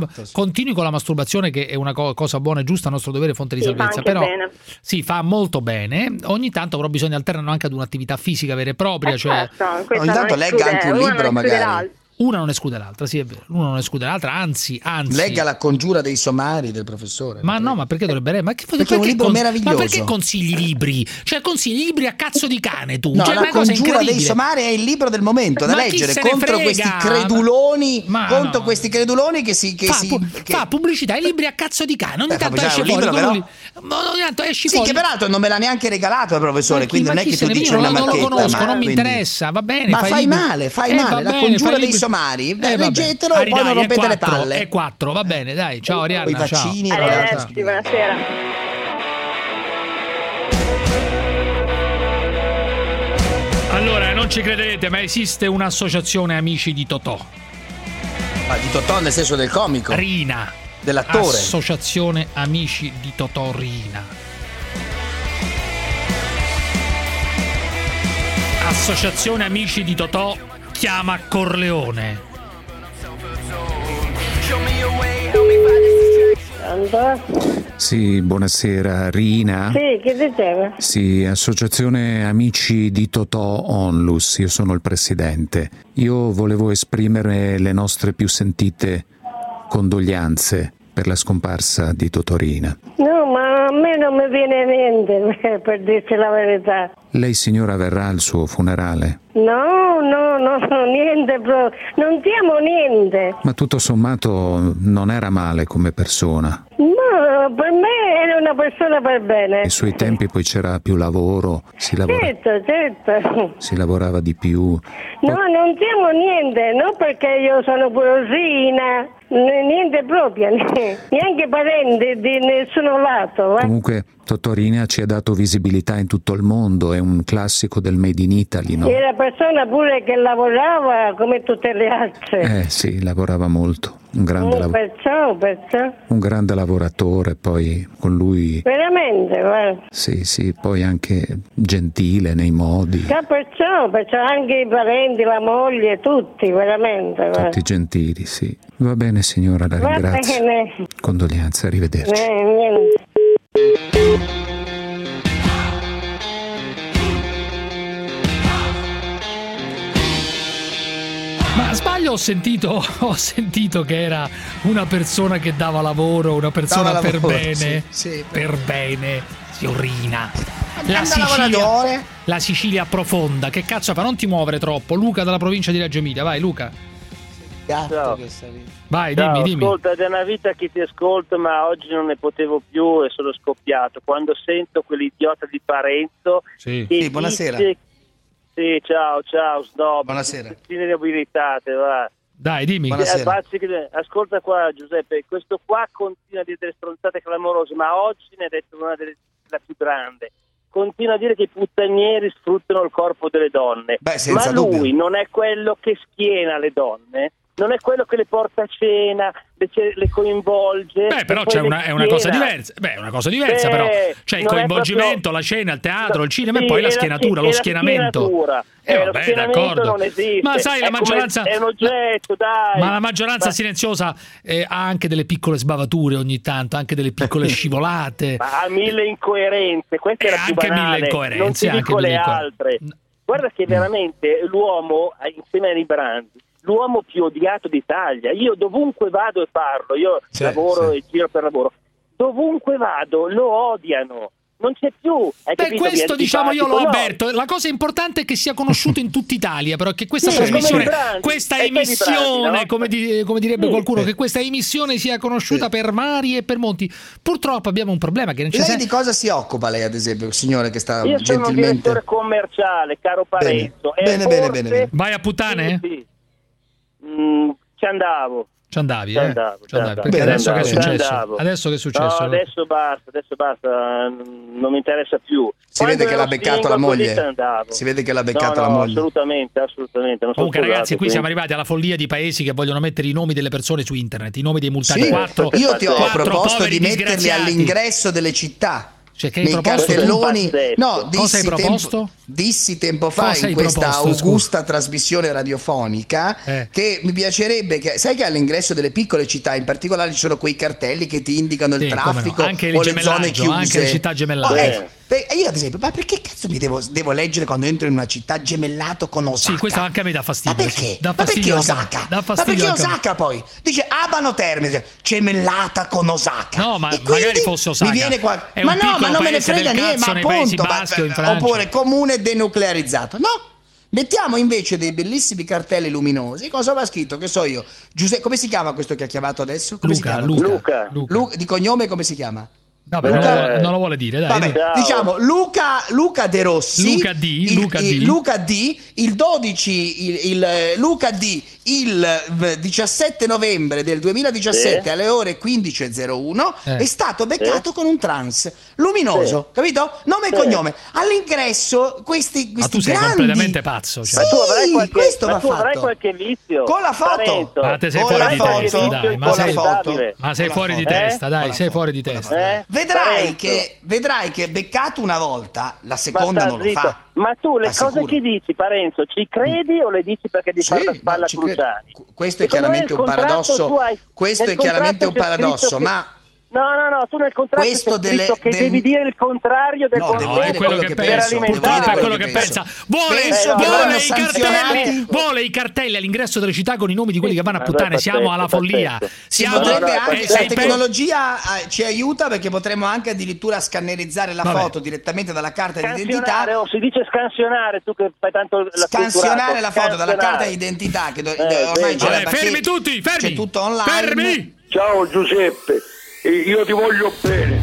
con la masturbazione, che è una cosa buona e giusta, nostro dovere, fonte di salvezza. Però bene. Sì, fa molto bene. Ogni tanto però bisogna alternarlo anche ad un'attività fisica vera e propria. Certo, ogni tanto legga anche un libro, magari. Una non esclude l'altra, sì, è vero. Una non esclude l'altra, anzi. Legga La congiura dei somari del professore. Ma no, ma perché dovrebbe? Perché è un libro meraviglioso. Ma perché consigli libri? Cioè, consigli libri a cazzo di cane tu? No, cioè, La congiura dei somari è il libro del momento da leggere contro questi creduloni. Contro questi creduloni che fa pubblicità ai libri a cazzo di cane. Ogni tanto esce fuori con un libro. Ogni tanto esci fuori. Sì, che peraltro non me l'ha neanche regalato il professore, quindi non è che tu dici una marchetta. Non lo conosco, non mi interessa, va bene. Ma fai male. La congiura dei somari. Leggetelo e poi non rompete le palle. È 4, va bene, dai. Ciao Arianna. I vaccini. Arrivederci, buonasera. Allora, non ci crederete, ma esiste un'associazione amici di Totò. Ma di Totò nel senso del comico? Rina. dell'attore. Associazione Amici di Totò Riina. Associazione Amici di Totò chiama Corleone. Sì, buonasera, Rina. Sì, che diceva? Sì, Associazione Amici di Totò Onlus, io sono il presidente. Io volevo esprimere le nostre più sentite condoglianze per la scomparsa di Totò Riina. No, ma a me non mi viene niente, per dirti la verità. Lei, signora, verrà al suo funerale? No, niente proprio, non siamo niente. Ma tutto sommato non era male come persona. No, per me era una persona per bene. Ai suoi tempi poi c'era più lavoro, si Certo. si lavorava di più. No, non siamo niente, non perché io sono porosina, niente proprio, neanche parente di nessuno lato. Comunque Totò Riina ci ha dato visibilità in tutto il mondo, è un classico del Made in Italy, no? Era persona pure che lavorava come tutte le altre. Sì, lavorava molto, un grande Perciò. un grande lavoratore, poi con lui... Veramente, guarda. Sì, poi anche gentile nei modi. Perciò anche i parenti, la moglie, tutti, veramente. Guarda. Tutti gentili, sì. Va bene, signora, la ringrazio. Bene. Condoglianze, arrivederci. Niente. Ma sbaglio, ho sentito che era una persona che dava lavoro, una persona per bene, sì. Per bene, signorina. La Sicilia profonda, che cazzo fa? Non ti muovere troppo. Luca dalla provincia di Reggio Emilia, vai Luca. Ciao. Vai, Ciao, dimmi. Ascolta, è una vita che ti ascolto, ma oggi non ne potevo più e sono scoppiato. Quando sento quell'idiota di Parenzo che buonasera. dice... Sì, ciao, snob. Buonasera. Siete abilitate, va. Dai, dimmi. Ascolta qua, Giuseppe, questo qua continua a dire delle stronzate clamorose, ma oggi ne ha detto una la più grande. Continua a dire che i puttanieri sfruttano il corpo delle donne. Ma lui non è quello che schiena le donne, non è quello che le porta a cena, le coinvolge. Però è una cosa diversa. È una cosa diversa, però. Cioè il coinvolgimento, la cena, il teatro, il cinema e poi la schienatura, lo schienamento. Lo schienamento non esiste. Ma sai, la maggioranza è un oggetto, dai. Ma la maggioranza silenziosa ha anche delle piccole sbavature ogni tanto, anche delle piccole scivolate. Ma ha mille incoerenze, questa è la più banale. Mille incoerenze, non ti dico le altre. Guarda che veramente l'uomo, insieme ai Brandi, l'uomo più odiato d'Italia. Io dovunque vado e parlo, io lavoro e giro per lavoro, dovunque vado lo odiano. Non c'è più. Questo diciamo io l'ho avverto. La cosa importante è che sia conosciuto in tutta Italia, però che questa trasmissione, questa emissione, come direbbe qualcuno, che questa emissione sia conosciuta per mari e per monti. Purtroppo abbiamo un problema che non c'è. Lei di cosa si occupa, lei ad esempio, signore che sta io gentilmente... sono un direttore commerciale, caro Parenzo. Bene. Vai a puttane? Sì. Ci andavo. Ci andavi. Perché adesso che è successo? Adesso che è successo? No, adesso basta, non mi interessa più. Si vede che l'ha beccato la moglie. Si vede che l'ha beccato la moglie. Assolutamente. Comunque ragazzi, qui siamo arrivati alla follia di paesi che vogliono mettere i nomi delle persone su internet, i nomi dei multati. Io ti ho proposto di metterli all'ingresso delle città. Nei cartelloni. No, cosa hai proposto? Dissi tempo fa in questa augusta trasmissione radiofonica che mi piacerebbe che, sai che all'ingresso delle piccole città in particolare ci sono quei cartelli che ti indicano il traffico o le zone chiuse, anche le città gemellate. Io ad esempio, ma perché cazzo mi devo leggere quando entro in una città gemellato con Osaka? Sì, questo anche a me dà fastidio. Ma perché? Dà fastidio Osaka? Ma perché Osaka poi? Dice Abano Termine, gemellata con Osaka. No, ma magari fosse Osaka. Mi viene qua. Ma no, ma non me ne frega niente, ma appunto, oppure comune denuclearizzato. No, mettiamo invece dei bellissimi cartelli luminosi. Cosa va scritto? Che so io? Giuseppe, come si chiama questo che ha chiamato adesso? Come si chiama? Luca. Di cognome come si chiama? No, non lo vuole dire, dai. Vabbè, diciamo Luca De Rossi, Luca D, il 12, Luca D, il 17 novembre del 2017 alle ore 15:01 è stato beccato con un trans luminoso, capito? Nome e cognome. All'ingresso questi ma tu sei grandi... completamente pazzo, cioè. Ma tu avrai qualche vizio con la foto. Ma te sei fuori di testa, dai. Ma sei fuori di testa, dai, sei fuori di testa. Vedrai che beccato una volta, la seconda non lo fa. Ma tu le cose che dici, Parenzo, ci credi o le dici perché ti fa la spalla Cruciani? Questo è chiaramente un paradosso. Questo è chiaramente un paradosso, ma No, tu nel contratto questo scritto che devi dire il contrario del contesto è quello che penso. Purtroppo è quello che pensa. Vuole i cartelli all'ingresso delle città con i nomi di quelli che vanno a puttane. Siamo alla follia. La tecnologia ci aiuta perché potremmo anche addirittura scannerizzare la foto direttamente dalla carta d'identità. Si dice scansionare, tu che fai tanto la scansionare la foto dalla carta d'identità che ormai c'è. Fermi tutti, fermi. C'è tutto online. Fermi. Ciao Giuseppe. Io ti voglio bene,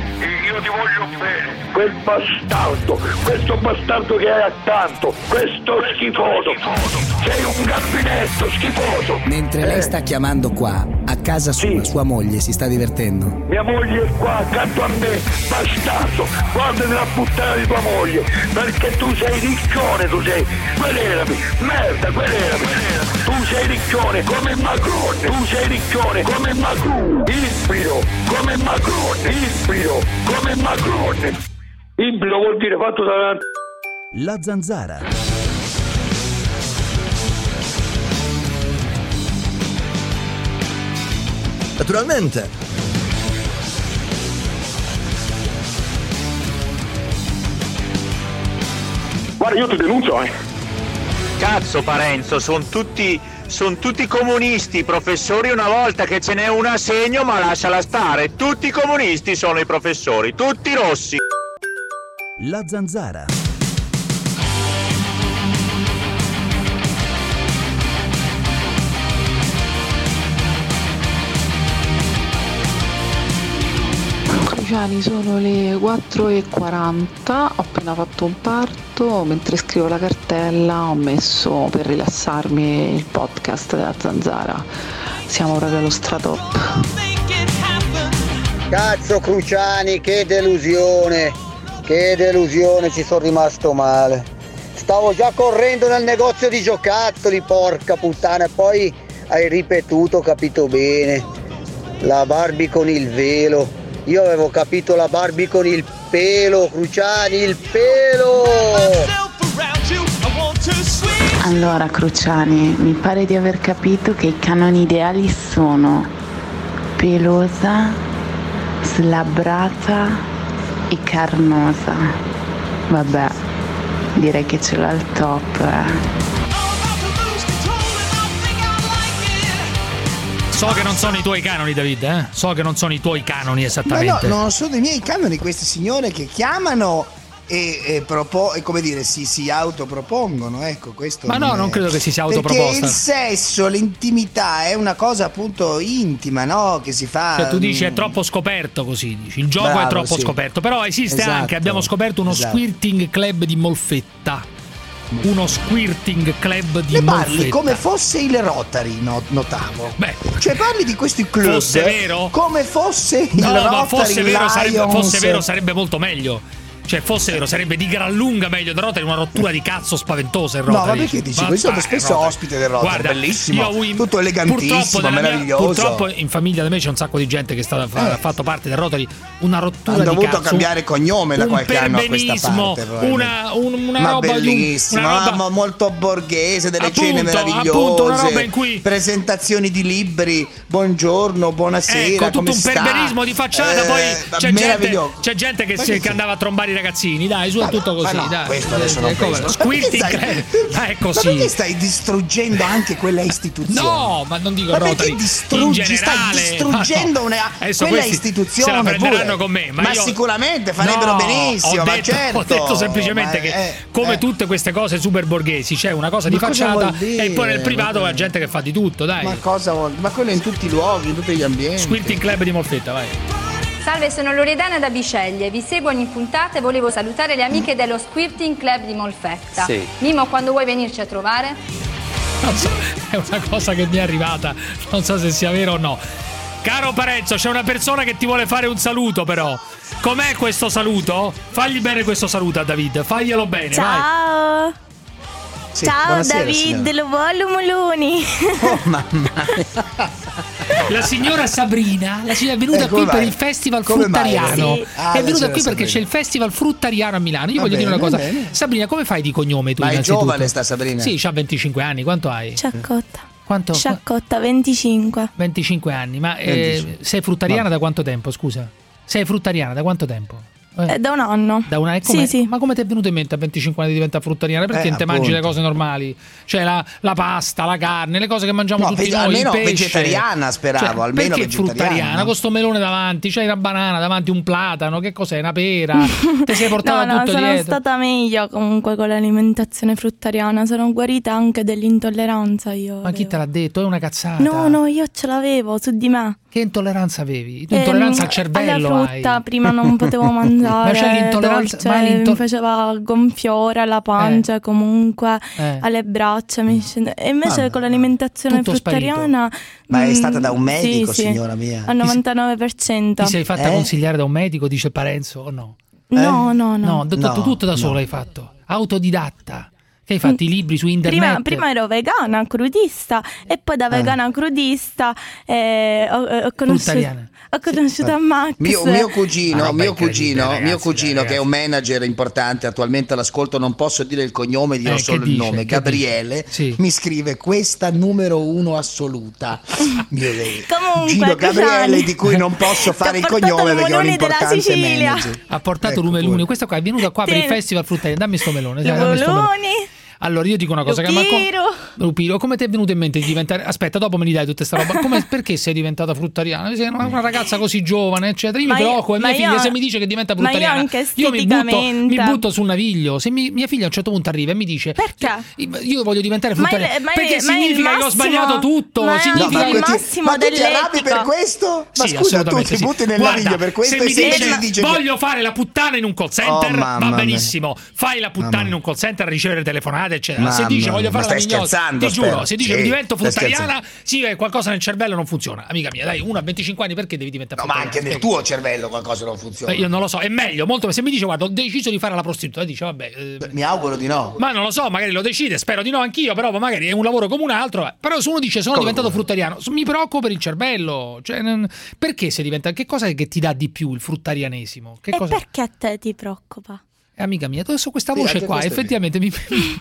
quel bastardo, questo bastardo che hai accanto, questo schifoso, sei un gabinetto schifoso. Mentre lei sta chiamando qua, a casa sua moglie si sta divertendo. Mia moglie è qua accanto a me, bastardo, guardati la puttana di tua moglie, perché tu sei riccione, tu sei, querelami, merda, querelami, tu sei riccione come Macron, tu sei riccione come Macron, ispido come Macron, ispido come Macron. Ibrido vuol dire fatto da... La Zanzara. Naturalmente. Guarda, io ti denuncio, Cazzo Parenzo, sono tutti comunisti, professori una volta che ce n'è un assegno, ma lasciala stare. Tutti comunisti sono i professori, tutti rossi. La Zanzara. Cruciani, sono le 4:40, ho appena fatto un parto, mentre scrivo la cartella ho messo per rilassarmi il podcast della Zanzara. Siamo proprio allo stratop. Cazzo Cruciani, che delusione, ci sono rimasto male. Stavo già correndo nel negozio di giocattoli, porca puttana, e poi hai ripetuto, capito bene. La Barbie con il velo. Io avevo capito la Barbie con il pelo, Cruciani, il pelo! Allora Cruciani, mi pare di aver capito che i canoni ideali sono pelosa, slabbrata e carnosa. Vabbè, direi che ce l'ho al top, So che non sono i tuoi canoni, David, So che non sono i tuoi canoni esattamente. Ma no, non sono i miei canoni, queste signore che chiamano e come dire, si autopropongono, ecco, questo. Ma no, non credo che si sia autoproposta. Perché il sesso, l'intimità è una cosa appunto intima, no? Che si fa. Cioè tu dici è troppo scoperto, così dici. Il gioco è troppo scoperto, però esiste anche, abbiamo scoperto uno squirting club di Molfetta. Uno squirting club di ne parli Molfetta. Come fosse il Rotary, notavo. Beh, cioè parli di questi club fosse vero? Come fosse il Rotary. Ma fosse vero sarebbe molto meglio. Cioè fosse vero sarebbe di gran lunga meglio del Rotary, una rottura di cazzo spaventosa il Rotary. No, ma perché dici? Io sono spesso ospite del Rotary. Guarda, bellissimo, tutto elegantissimo, meraviglioso. Purtroppo in famiglia da me c'è un sacco di gente che ha fatto parte del Rotary. Una rottura di cazzo. Hanno dovuto cambiare cognome da qualche anno a questa parte. Una roba bellissima, una roba molto borghese, delle cene meravigliose, una roba in cui presentazioni di libri, buongiorno, buonasera, tutto un perbenismo di facciata, poi c'è gente che andava a trombare i ragazzini, dai, su, tutto così, no, dai. Questo adesso non penso. Squirting è così. Ma perché stai distruggendo anche quella istituzione? No, ma non dico Rotary. In generale, stai distruggendo quella istituzione. Se la prenderanno con me, ma sicuramente farebbero benissimo. Ma certo. Ho detto semplicemente che come tutte queste cose super borghesi c'è una cosa di facciata e poi nel privato la gente che fa di tutto, dai. Ma cosa vuol dire? Ma quello in tutti i luoghi, in tutti gli ambienti. Squirting club di Molfetta, vai. Salve, sono Loredana da Biceglie, vi seguo ogni puntata e volevo salutare le amiche dello Squirting Club di Molfetta. Sì. Mimo, quando vuoi venirci a trovare? Non so, è una cosa che mi è arrivata, non so se sia vero o no. Caro Parenzo, c'è una persona che ti vuole fare un saluto però. Com'è questo saluto? Fagli bene questo saluto a David, faglielo bene. Ciao. Vai. Sì, ciao David, lo voglio Moloni. Oh mamma mia. La signora Sabrina è venuta qui per il Festival Fruttariano. Sì. È venuta qui perché c'è il Festival Fruttariano a Milano. Io voglio dire una cosa. Sabrina, come fai di cognome tu? Ma è giovane sta Sabrina? Sì, c'ha 25 anni. Quanto hai? Ciaccotta. Quanto? Ciaccotta, 25. 25 anni. Ma sei fruttariana da quanto tempo, scusa? Sei fruttariana da quanto tempo? Da un anno. Da un anno? Sì. Ma come ti è venuto in mente a 25 anni di diventare fruttariana? Perché non ti mangi le cose normali? Cioè la pasta, la carne, le cose che mangiamo tutti noi, almeno il pesce. Vegetariana speravo, cioè, almeno perché fruttariana? Con sto melone davanti, c'hai una banana davanti, un platano, che cos'è? Una pera? Ti sei portata tutto sono dietro? Stata meglio comunque con l'alimentazione fruttariana, sono guarita anche dell'intolleranza io. Ma chi te l'ha detto? È una cazzata. No, io ce l'avevo su di me. Che intolleranza avevi? Tu intolleranza al cervello alla frutta hai. Prima non potevo mangiare. Ma c'è l'intolleranza? Mi faceva gonfiore alla pancia, comunque alle braccia mi scende. E invece con l'alimentazione fruttariana. Ma è stata da un medico, sì, signora mia? Al 99%. Ti sei fatta consigliare da un medico, dice Parenzo, o no? No. Tutto da sola hai fatto. Autodidatta. Che hai fatto i libri su internet? Prima ero vegana, crudista, e poi da vegana crudista ho conosciuto Max. Mio cugino che è un manager importante attualmente all'ascolto, non posso dire il cognome, dirò solo il nome, Gabriele, mi scrive: questa numero 1 assoluta. Comunque Gabriele, di cui non posso fare il cognome perché è un importante manager. Ha portato l'umelone. Questa qua è venuta qua per il Festival Fruttariano. Dammi sto melone. Allora io dico una cosa, Lupiro, come ti è venuto in mente di diventare? Aspetta, dopo me li dai tutta sta roba. Perché sei diventata fruttariana? Sei una ragazza così giovane, eccetera. Io mi preoccupo, mia figlia se mi dice che diventa fruttariana, io mi butto sul naviglio. Se mia figlia a un certo punto arriva e mi dice: perché? Io voglio diventare fruttariana. Perché significa che ho sbagliato tutto. Significa il massimo ma tu ti arrabbi per questo? Ma scusa, tu ti butti nel naviglio per questo? Se mi dice voglio fare la puttana in un call center, va benissimo. Fai la puttana in un call center a ricevere telefonate, eccetera. Se dice voglio fare la mignotta, ti giuro, se dice divento fruttariana, qualcosa nel cervello non funziona. Amica mia, dai, uno a 25 anni perché devi diventare fruttariana? Ma anche nel tuo cervello qualcosa non funziona. Io non lo so, è meglio, molto. Se mi dice guarda, ho deciso di fare la prostituta, dice vabbè, mi auguro di no. Ma non lo so, magari lo decide, spero di no anch'io, però magari è un lavoro come un altro. Però se uno dice sono diventato fruttariano, mi preoccupo per il cervello. Cioè, perché se diventa, che cosa è che ti dà di più il fruttarianesimo? Perché a te ti preoccupa? Amica mia, adesso questa voce qua effettivamente mi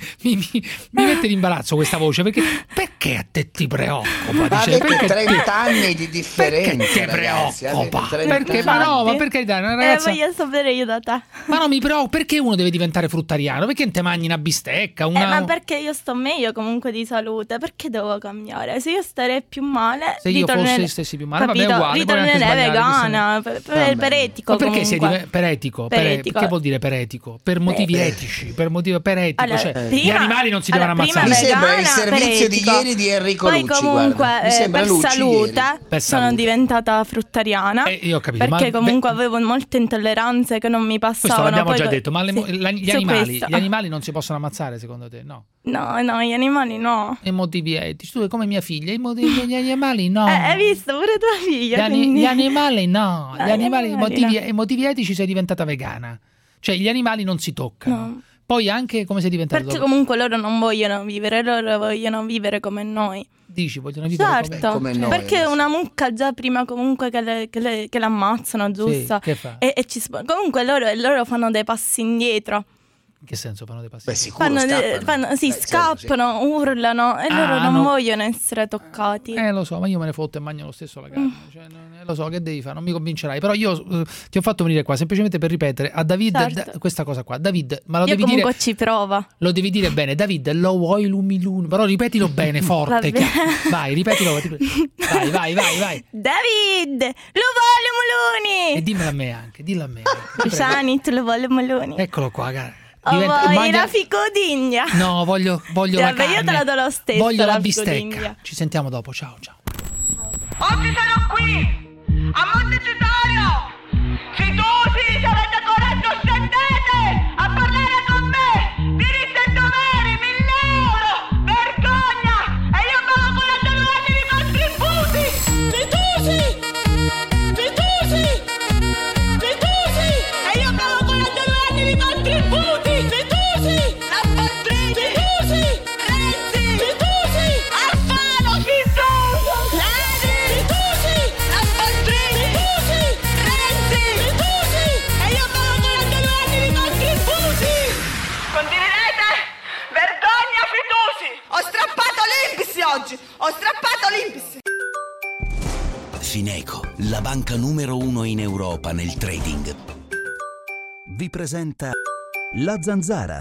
mette in imbarazzo questa voce, perché a te ti preoccupa? Perché 30 anni di differenza. Perché ti preoccupa? Perché? Ma perché dai, una ragazza... voglio sapere io da te. Ma no, mi preoccupa, perché uno deve diventare fruttariano? Perché non te mangi una bistecca? Ma perché io sto meglio comunque di salute, perché devo cambiare? Se io starei più male, se io stessi più male, vabbè, uguale, ritornerei vegana, per etico. Ma perché sei per etico? Che vuol dire per etico? Per motivi etici, per etico, allora, cioè, gli animali non si devono ammazzare. Mi sembra il servizio di ieri di Enrico Lucci. Poi comunque per salute sono diventata fruttariana. Io ho capito, perché comunque avevo molte intolleranze che non mi passavano. Questo l'abbiamo già detto, ma gli animali non si possono ammazzare secondo te? No, gli animali no. E motivi etici, tu è come mia figlia, gli animali no. Hai visto pure tua figlia? Gli animali no, gli animali motivi etici sei diventata vegana. Cioè gli animali non si toccano. No. Poi anche come sei diventato? Perché comunque loro non vogliono vivere, loro vogliono vivere come noi. Dici, vogliono vivere come noi. Perché una mucca già prima comunque che l'ammazzano, giusto? Sì, che fa? Comunque loro fanno dei passi indietro. In che senso fanno dei passi? Beh, sicuro scappano, urlano e loro non vogliono essere toccati. Lo so, ma io me ne fotto e mangio lo stesso la carne. Cioè, lo so, che devi fare? Non mi convincerai. Però io ti ho fatto venire qua semplicemente per ripetere a David questa cosa qua. David, ma lo devi dire. Comunque ci prova. Lo devi dire bene. David, lo vuoi l'umilun. Però ripetilo bene, forte. Vai, ripetilo. Vai. David, lo voglio Moloni. E dimmelo a me anche, dillo a me. Sanit, lo voglio Moloni. Eccolo qua, cara. Vuoi la ficodindia? No, voglio la carne. Io te la do lo stesso. Voglio la bistecca. Ci sentiamo dopo. Ciao. Oggi sono qui a Montecitorio Fitosi, se avete coraggio scendete a parlare con me. Diritti e doveri, 1.000 euro. Vergogna. E io pago con la cellulare i contributi. Fitosi. Fitosi. Fitosi. E io pago con la cellulare i contributi. Fitosi. Lampadrini. Fitosi. Renzi. Fitosi. Alfano. Fitosi. Ledi. Fitosi. Lampadrini. Fitosi. Renzi. Fitosi. E io pago con la cellulare i contributi. Condividete? Vergogna, Fitosi. Ho strappato l'Inps oggi. Ho strappato l'Inps. Fineco, la banca numero 1 in Europa nel trading, vi presenta La Zanzara.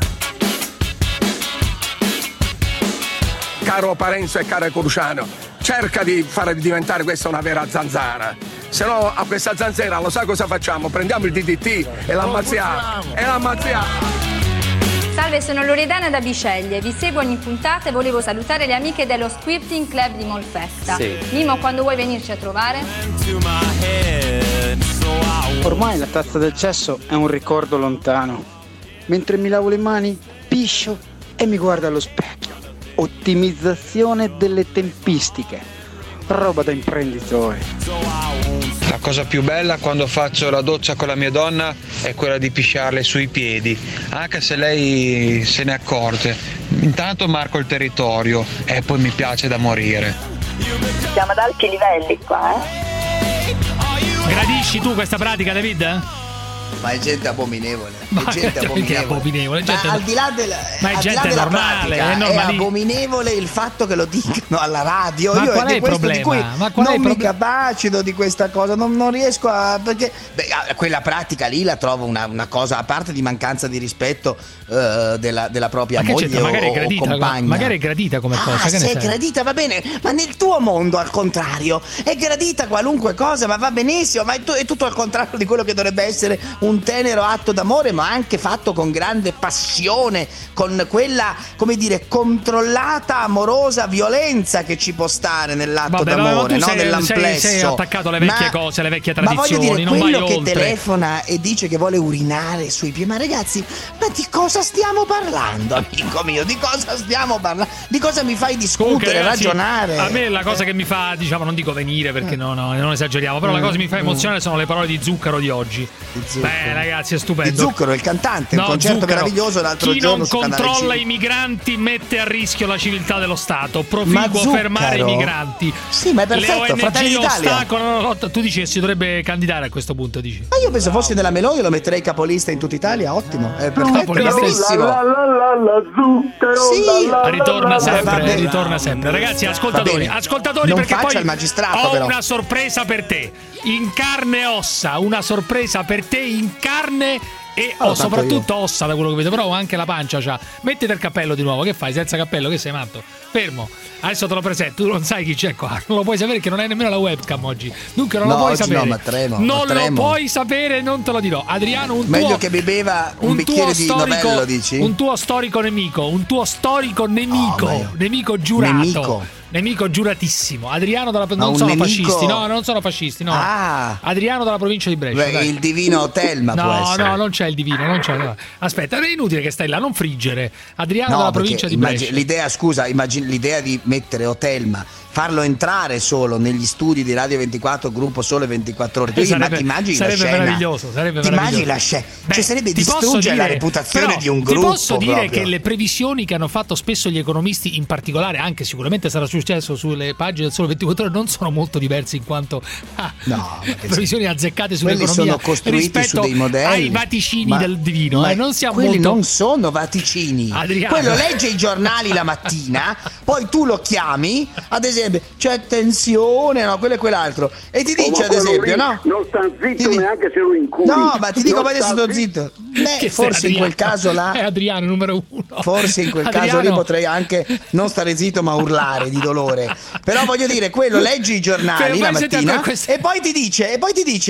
Caro Parenzo e caro Cruciano, cerca di fare diventare questa una vera zanzara. Se no a questa zanzara lo sai cosa facciamo? Prendiamo il DDT e l'ammazziamo. Salve, sono Loredana da Biceglie, vi seguo ogni puntata e volevo salutare le amiche dello Squirting Club di Molfetta. Sì. Mimo, quando vuoi venirci a trovare? Ormai la tazza del cesso è un ricordo lontano. Mentre mi lavo le mani, piscio e mi guardo allo specchio. Ottimizzazione delle tempistiche. Roba da imprenditore. La cosa più bella quando faccio la doccia con la mia donna è quella di pisciarle sui piedi, anche se lei se ne accorge. Intanto marco il territorio e poi mi piace da morire. Siamo ad alti livelli qua, Gradisci tu questa pratica, David? Ma è gente abominevole. Ma gente abominevole. Ma al di là della, ma è al di gente là della normale, pratica, è abominevole il fatto che lo dicano alla radio. Ma io qual è il problema? Di cui Ma qual è non il mi capacito di questa cosa, non riesco a. Perché quella pratica lì la trovo una cosa, a parte di mancanza di rispetto della propria moglie o compagna. Magari è gradita come cosa. Se è gradita va bene, ma nel tuo mondo al contrario è gradita qualunque cosa, ma va benissimo, ma è tutto al contrario di quello che dovrebbe essere un tenero atto d'amore, ma anche fatto con grande passione, con quella, come dire, controllata, amorosa violenza che ci può stare nell'atto d'amore, no? Nell'amplesso. Sei attaccato alle vecchie cose, alle vecchie tradizioni. Ma voglio dire, non quello vai che oltre. telefona e dice che vuole urinare sui piedi, ma ragazzi, ma di cosa stiamo parlando, amico mio? Di cosa stiamo parlando? Di cosa mi fai discutere, Comunque, ragazzi, ragionare? A me la cosa che mi fa, diciamo, non dico venire perché non esageriamo, però la cosa che mi fa emozionare sono le parole di Zucchero di oggi. Beh, ragazzi, è stupendo. Di Zucchero, il cantante, un concerto meraviglioso l'altro giorno su Canale 5. Chi non controlla i migranti mette a rischio la civiltà dello Stato. Proficuo fermare i migranti. Sì, ma è perfetto, Fratelli d'Italia. Tu dici che si dovrebbe candidare a questo punto, dici? Ma io penso fossi nella Meloni lo metterei capolista in tutta Italia, ottimo. È perfetto, è bellissimo. Sì, ritorna sempre. Ragazzi, ascoltatori, non perché faccia poi il magistrato, ho però. una sorpresa per te. In carne e ossa, una sorpresa per te in carne e soprattutto ossa, da quello che vedo, però anche la pancia c'ha. Mettiti il cappello di nuovo, che fai senza cappello? Che sei matto? Fermo, adesso te lo presento, tu non sai chi c'è qua, non lo puoi sapere che non hai nemmeno la webcam oggi, dunque non lo puoi sapere. No, ma tremo. Lo puoi sapere, non te lo dirò. Adriano, meglio che beveva un bicchiere di Novello, dici? Un tuo storico nemico, nemico giurato. Nemico giuratissimo. Adriano dalla non sono fascisti. No, non sono fascisti, no. Adriano dalla provincia di Brescia. Il divino Telma può essere. No, non c'è il divino, non c'è. No. Aspetta, è inutile che stai là, non friggere. Adriano dalla provincia di Brescia. L'idea di mettere Otelma, farlo entrare solo negli studi di Radio 24, gruppo Sole 24 ore. Sarebbe meraviglioso. Ti immagini la scena? Cioè sarebbe distruggere la reputazione di un gruppo. Ti posso dire proprio. che le previsioni che hanno fatto spesso gli economisti, in particolare, anche sicuramente sarà successo sulle pagine del Sole 24 ore, non sono molto diverse in quanto previsioni azzeccate sull'economia sono costruiti rispetto su dei modelli, ai vaticini del divino. Non siamo quelli molto... non sono vaticini. Adriano. Quello legge i giornali la mattina, poi tu lo chiami, ad esempio, c'è tensione, no, quello e quell'altro, e ti dice, ad esempio, no? Non sta zitto neanche se lo inculi. No, ma ti dico, ma adesso sto zitto. Forse in quel caso là è Adriano numero 1. Forse in quel caso lì potrei anche non stare zitto ma urlare di dolore. Però voglio dire, quello leggi i giornali la mattina e poi ti dice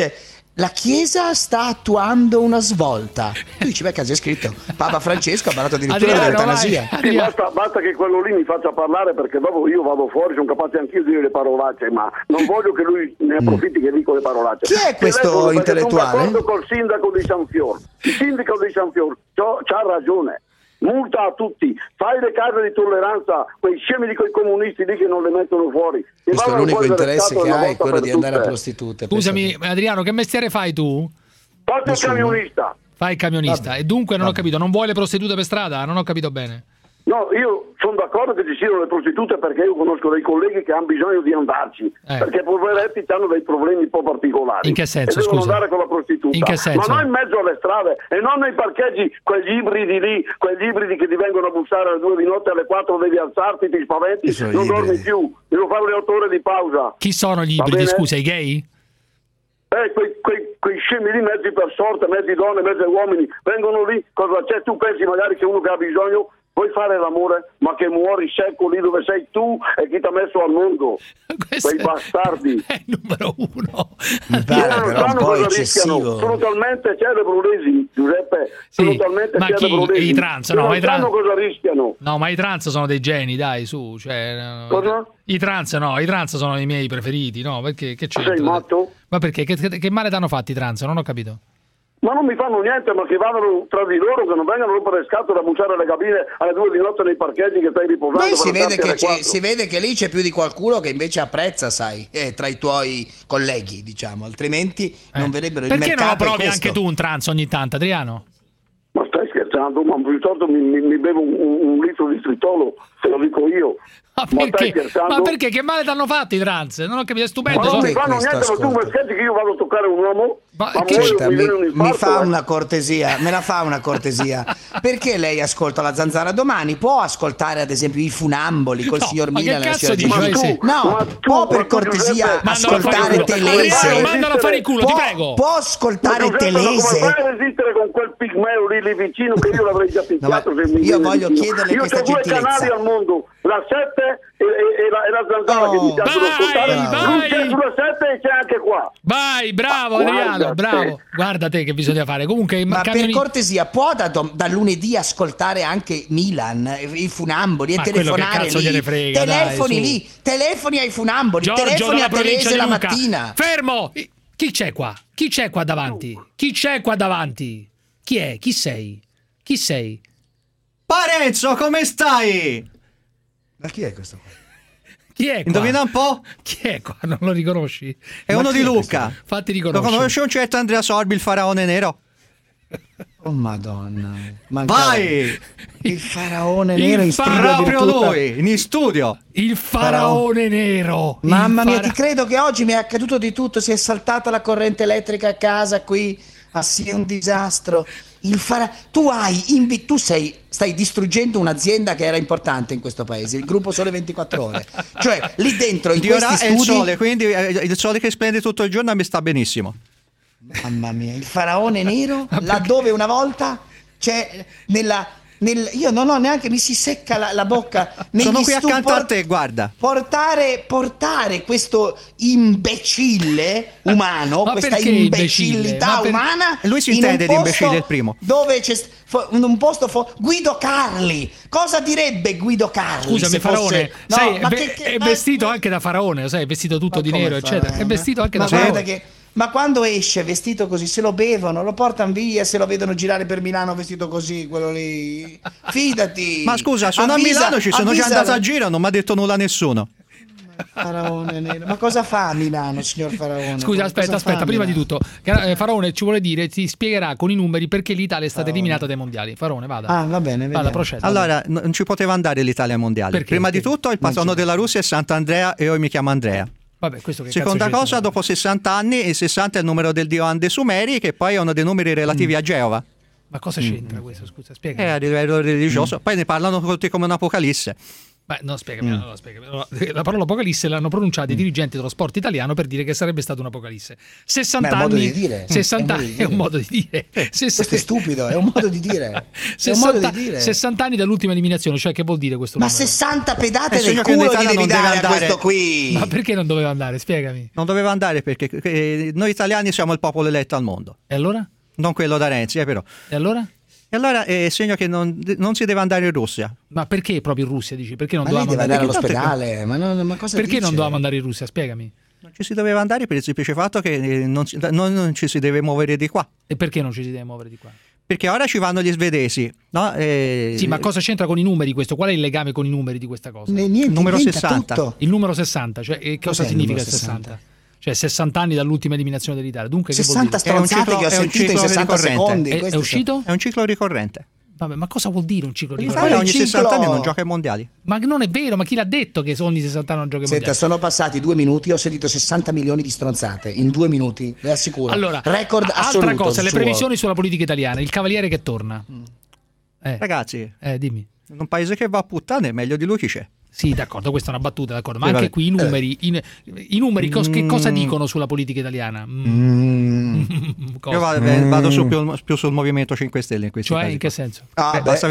La Chiesa sta attuando una svolta. Tu dici, beh, caso è scritto Papa Francesco ha parlato addirittura dell'eutanasia. Sì, basta che quello lì mi faccia parlare, perché dopo io vado fuori, sono capace anch'io di dire le parolacce, ma non voglio che lui ne approfitti che dico le parolacce. Chi è questo intellettuale? Sono d'accordo col sindaco di San Fior. Il sindaco di San Fior c'ha ragione. Multa a tutti, fai le case di tolleranza, quei scemi di quei comunisti lì che non le mettono fuori. Questo è l'unico interesse che hai, quello di andare a prostitute. Scusami Adriano, che mestiere fai tu? Faccio il camionista. Fai il camionista. E dunque non ho capito, non vuoi le prostitute per strada? Non ho capito bene. No, io sono d'accordo che ci siano le prostitute, perché io conosco dei colleghi che hanno bisogno di andarci, perché poveretti hanno dei problemi un po' particolari. In che senso, e devono scusa? andare con la prostituta. In che senso? Ma non in mezzo alle strade e non nei parcheggi, quegli ibridi lì, quegli ibridi che ti vengono a bussare alle 2 di notte, alle 4 devi alzarti, ti spaventi, non dormi più, devo fare le 8 ore di pausa. Chi sono gli ibridi, scusa, i gay? Quei scemi lì, mezzi per sorte, mezzi donne, mezzi uomini, vengono lì, cosa c'è? Tu pensi magari che uno che ha bisogno vuoi fare l'amore, ma che muori secco lì dove sei tu e chi ti ha messo al mondo? Quei bastardi. È il numero uno. Mi pare però un po' eccessivo. Sono talmente celebrolesi, Giuseppe, sono talmente ma celebrolesi. I trans, no, non sanno cosa rischiano. No, ma i trans sono dei geni, dai, su. Cioè, cosa? I trans sono i miei preferiti, no? Perché che c'è? Sei matto? Ma perché? Che male t'hanno fatto i trans? Non ho capito. Ma non mi fanno niente, ma che vadano tra di loro, che non vengano rompere le scatole a bussare le cabine alle 2 di notte nei parcheggi che stai riposando. Beh, si vede che lì c'è più di qualcuno che invece apprezza, sai, tra i tuoi colleghi, diciamo, altrimenti non vedrebbero il mercato. Perché non lo provi anche tu un trans ogni tanto, Adriano? Ma stai scherzando? Ma piuttosto mi bevo un litro di stritolo, te lo dico io. Ma perché? Che male t'hanno fatto i trans? Non ho capito, è stupendo. Ma non mi fanno niente, ma tu mi scherzi che io vado a toccare un uomo? Mi fa una cortesia, me la fa una cortesia. Perché lei ascolta la Zanzara domani? Può ascoltare ad esempio i Funamboli col signor Milan e la signora Gigi? No, può per cortesia ascoltare Telese? Mandalo a fare il culo, ti prego. Può ascoltare Telese? Come fai a resistere con quel pigmeo lì vicino che io l'avrei già picchiato? Io voglio chiederle questa gentilezza. Io ho 2 canali al mondo, la 7 e la Zanzara che mi piacciono ascoltare. Lui c'è sulla 7 e c'è anche qua. Vai, bravo Adriano, bravo. Guarda te che bisogna fare. Comunque, ma per cortesia, può da lunedì ascoltare anche Milan, i Funamboli, e telefonare lì? Frega, telefoni dai, lì, telefoni ai Funamboli, Giorgio, telefoni a Telese la mattina. Fermo! Chi c'è qua? Chi c'è qua davanti? Chi c'è qua davanti? Chi è? Chi sei? Chi sei? Parenzo, come stai? Ma chi è questo qua? Chi è qua? Indovina un po'? Chi è qua? Non lo riconosci? È uno di Lucca. Fatti riconoscere. Lo conosci un certo Andrea Sorbi, il faraone nero? Oh madonna. Vai! Il faraone nero in studio. Proprio lui, in studio. Il faraone nero. Mamma mia, ti credo che oggi mi è accaduto di tutto. Si è saltata la corrente elettrica a casa qui. Ah sì, è un disastro. Tu stai distruggendo un'azienda che era importante in questo paese, il gruppo Sole 24 Ore. Cioè, lì dentro in questi studi... è il sole, quindi il sole che splende tutto il giorno mi sta benissimo. Mamma mia, il faraone nero, laddove una volta c'è io non ho neanche, mi si secca la bocca. Sono qui accanto a te, guarda. Portare questo imbecille umano, questa imbecillità umana. Lui si intende di imbecille il primo. Dove c'è in un posto Guido Carli. Cosa direbbe Guido Carli? Scusami, Faraone, è vestito anche da Faraone, sai, è vestito tutto di nero, eccetera. È vestito anche da Faraone. Ma quando esce vestito così, se lo bevono, lo portano via, se lo vedono girare per Milano vestito così, quello lì. Fidati. Ma scusa, sono a Milano, ci sono già andato a giro, non mi ha detto nulla nessuno. Faraone nero. Ma cosa fa a Milano, signor Faraone? Scusa, aspetta, prima di tutto, Faraone ci vuole dire, ti spiegherà con i numeri perché l'Italia è stata eliminata dai mondiali. Faraone, vada. Ah, va bene, vada, proceda. Allora, non ci poteva andare l'Italia ai mondiali. Perché? Prima di tutto, il patrono della Russia è Sant'Andrea e io mi chiamo Andrea. Vabbè, questo che seconda cosa, dopo 60 anni, il 60 è il numero del dio Ande Sumeri, che poi è uno dei numeri relativi a Geova. Ma cosa c'entra questo? Scusa, spiega. È a livello religioso. Poi ne parlano tutti come un'apocalisse. No, spiegami. La parola apocalisse l'hanno pronunciata i dirigenti dello sport italiano per dire che sarebbe stata un'apocalisse. 60 anni. È un modo di dire. 60 anni è un modo di dire. Questo è stupido, è un modo di dire. 60 anni dall'ultima eliminazione, cioè che vuol dire questo numero? 60 pedate nel culo gli devi dare a questo qui. Ma perché non doveva andare? Spiegami. Non doveva andare perché noi italiani siamo il popolo eletto al mondo. E allora? Non quello da Renzi, però. E allora? E allora è segno che non si deve andare in Russia. Ma perché proprio in Russia, dici? Perché non doveva andare all'ospedale? Ma cosa perché dice? non dovevamo andare in Russia? Spiegami. Non ci si doveva andare per il semplice fatto che non ci si deve muovere di qua. E perché non ci si deve muovere di qua? Perché ora ci vanno gli svedesi, no? Sì, ma cosa c'entra con i numeri questo? Qual è il legame con i numeri di questa cosa? Niente, il numero 60. Tutto. Il numero 60, cioè cosa significa il 60? Cioè 60 anni dall'ultima eliminazione dell'Italia. Dunque 60 stronzate che ho sentito in 60 secondi. È uscito? È un ciclo ricorrente. Vabbè, ma cosa vuol dire un ciclo ricorrente? Ogni 60 anni non gioca ai mondiali. Ma non è vero, ma chi l'ha detto che ogni 60 anni non gioca ai mondiali? Sono passati 2 minuti, ho sentito 60 milioni di stronzate in 2 minuti, vi assicuro. Allora, record assoluto. Altra cosa, le previsioni sulla politica italiana, il cavaliere che torna. Ragazzi, dimmi. In un paese che va a puttane, meglio di lui chi c'è. Sì, d'accordo, questa è una battuta, d'accordo. Ma anche qui i numeri, i numeri che cosa dicono sulla politica italiana? Io vado più sul Movimento 5 Stelle in questi casi. In che senso? Basta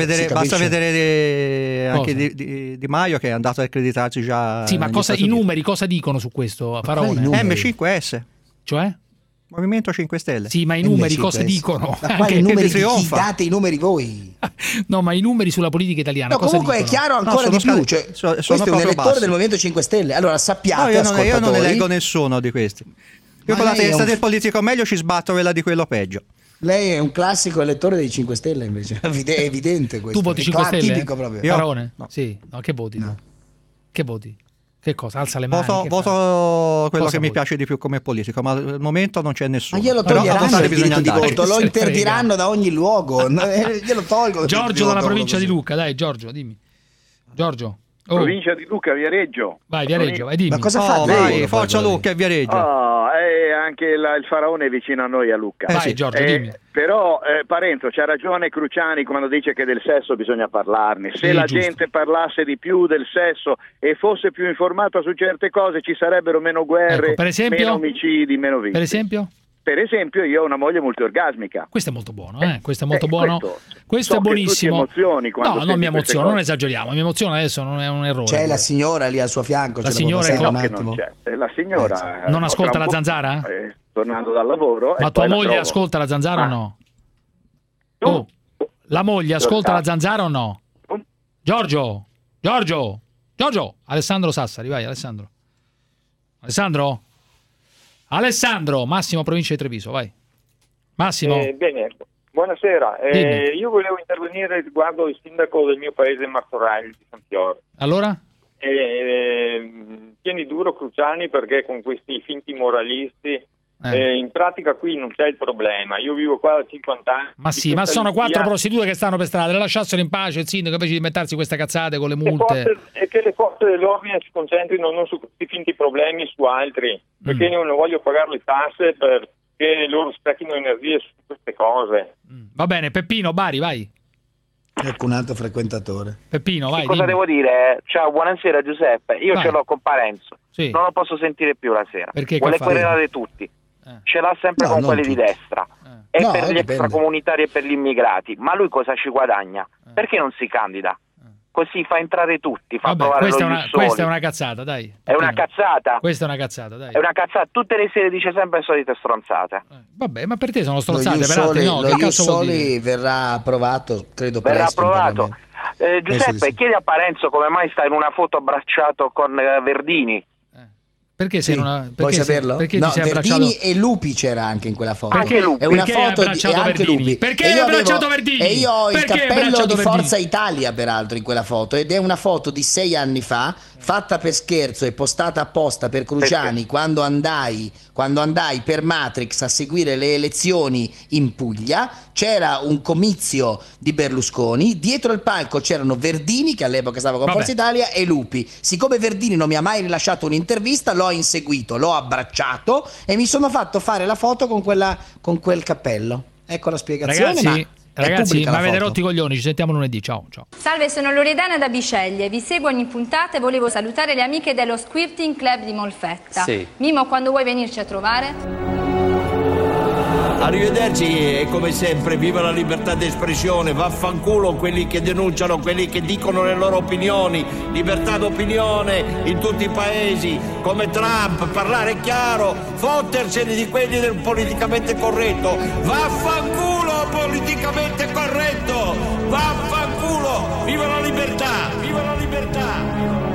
vedere anche Di Maio che è andato ad accreditarsi già. Sì, ma i numeri cosa dicono su questo, Faraone? M5S. Cioè? Movimento 5 Stelle. Sì, ma i numeri cosa dicono? Ma quali numeri date i numeri voi? No, ma i numeri sulla politica italiana. No, comunque è chiaro ancora di più. Cioè, questo è un elettore del Movimento 5 Stelle. Allora sappiate, io non eleggo nessuno di questi. Io con la testa del politico meglio ci sbatto quella di quello peggio. Lei è un classico elettore dei 5 Stelle invece. È evidente questo. Tu voti 5 Stelle? Tipico proprio. Faraone? No. Sì. No, che voti? No. Che voti? Che cosa? Alza le mani. Voto quello che mi piace di più come politico, ma al momento non c'è nessuno. Ma glielo toglieranno il diritto di voto, lo interdiranno da ogni luogo. Glielo tolgono. Giorgio dalla provincia di Lucca, dai Giorgio, dimmi. Giorgio. Provincia di Lucca, Viareggio. Vai, Viareggio, vai, dimmi. Ma cosa fa? Vai, forza Lucca e Viareggio. Anche il Faraone è vicino a noi a Lucca. Vai, Giorgio, dimmi. Però Parenzo c'ha ragione Cruciani quando dice che del sesso bisogna parlarne. Se la gente parlasse di più del sesso e fosse più informata su certe cose, ci sarebbero meno guerre, meno omicidi, meno vittime. Per esempio, io ho una moglie multiorgasmica. Questo è molto buono, Questo è molto buono. Questo è buonissimo. No, non mi emoziono, non esageriamo. Mi emoziona adesso, non è un errore. C'è la signora lì al suo fianco. La signora un attimo. La signora non ascolta la zanzara? Tornando dal lavoro. Ma tua moglie ascolta la zanzara o no? Oh, la moglie ascolta la zanzara o no? Giorgio! Alessandro Sassari, vai Alessandro. Alessandro, Massimo, provincia di Treviso, vai. Massimo. Bene, buonasera. Io volevo intervenire riguardo il sindaco del mio paese, Martorelli di San Fiore. Allora? Tieni duro Cruciani perché con questi finti moralisti in pratica qui non c'è il problema. Io vivo qua da 50 anni. Ma sì, ma sono 4 prostitute che stanno per strada, le lasciassero in pace il sindaco invece di inventarsi queste cazzate con le multe. E che le forze dell'ordine si concentrino non su questi finti problemi, su altri, perché io non voglio pagare le tasse perché loro sprechino energie su queste cose. Va bene, Peppino Bari, vai. Ecco un altro frequentatore. Peppino, vai. Cosa devo dire? Ciao, buonasera Giuseppe. Io ce l'ho con Parenzo. Sì. Non lo posso sentire più la sera. Perché vuole querelare tutti. Ce l'ha sempre con quelli di destra. E per gli extracomunitari e per gli immigrati. Ma lui cosa ci guadagna? Perché non si candida? Così fa entrare tutti, fa provare questa è una cazzata, dai. È una cazzata? Questa è una cazzata, dai. È una cazzata. Tutte le sere dice sempre le solite stronzate. Vabbè, ma per te sono stronzate, per altri no. Lo Ius Soli verrà approvato, credo verrà presto. Approvato. Giuseppe, chiedi a Parenzo come mai sta in una foto abbracciato con Verdini. Perché sei una vuoi saperlo? Perché no, ti sei Verdini e Lupi c'era anche in quella foto. Anche Lupi. È una perché foto di anche Lupi. Perché hai abbracciato Verdini? E io ho il perché cappello di Forza Italia peraltro in quella foto ed è una foto di 6 anni fa fatta per scherzo e postata apposta per Cruciani quando andai per Matrix a seguire le elezioni in Puglia. C'era un comizio di Berlusconi, dietro il palco c'erano Verdini che all'epoca stava con Forza Italia e Lupi. Siccome Verdini non mi ha mai rilasciato un'intervista, l'ho inseguito, l'ho abbracciato e mi sono fatto fare la foto con quel cappello. Ecco la spiegazione. Ragazzi, ma avete rotto i coglioni, ci sentiamo lunedì. Ciao. Salve, sono Loredana da Biceglie, vi seguo ogni puntata e volevo salutare le amiche dello Squirting Club di Molfetta. Sì. Mimo, quando vuoi venirci a trovare? Arrivederci e come sempre viva la libertà di espressione, vaffanculo quelli che denunciano, quelli che dicono le loro opinioni, libertà d'opinione in tutti i paesi, come Trump, parlare chiaro, fottersene di quelli del politicamente corretto, vaffanculo politicamente corretto, vaffanculo, viva la libertà, viva la libertà.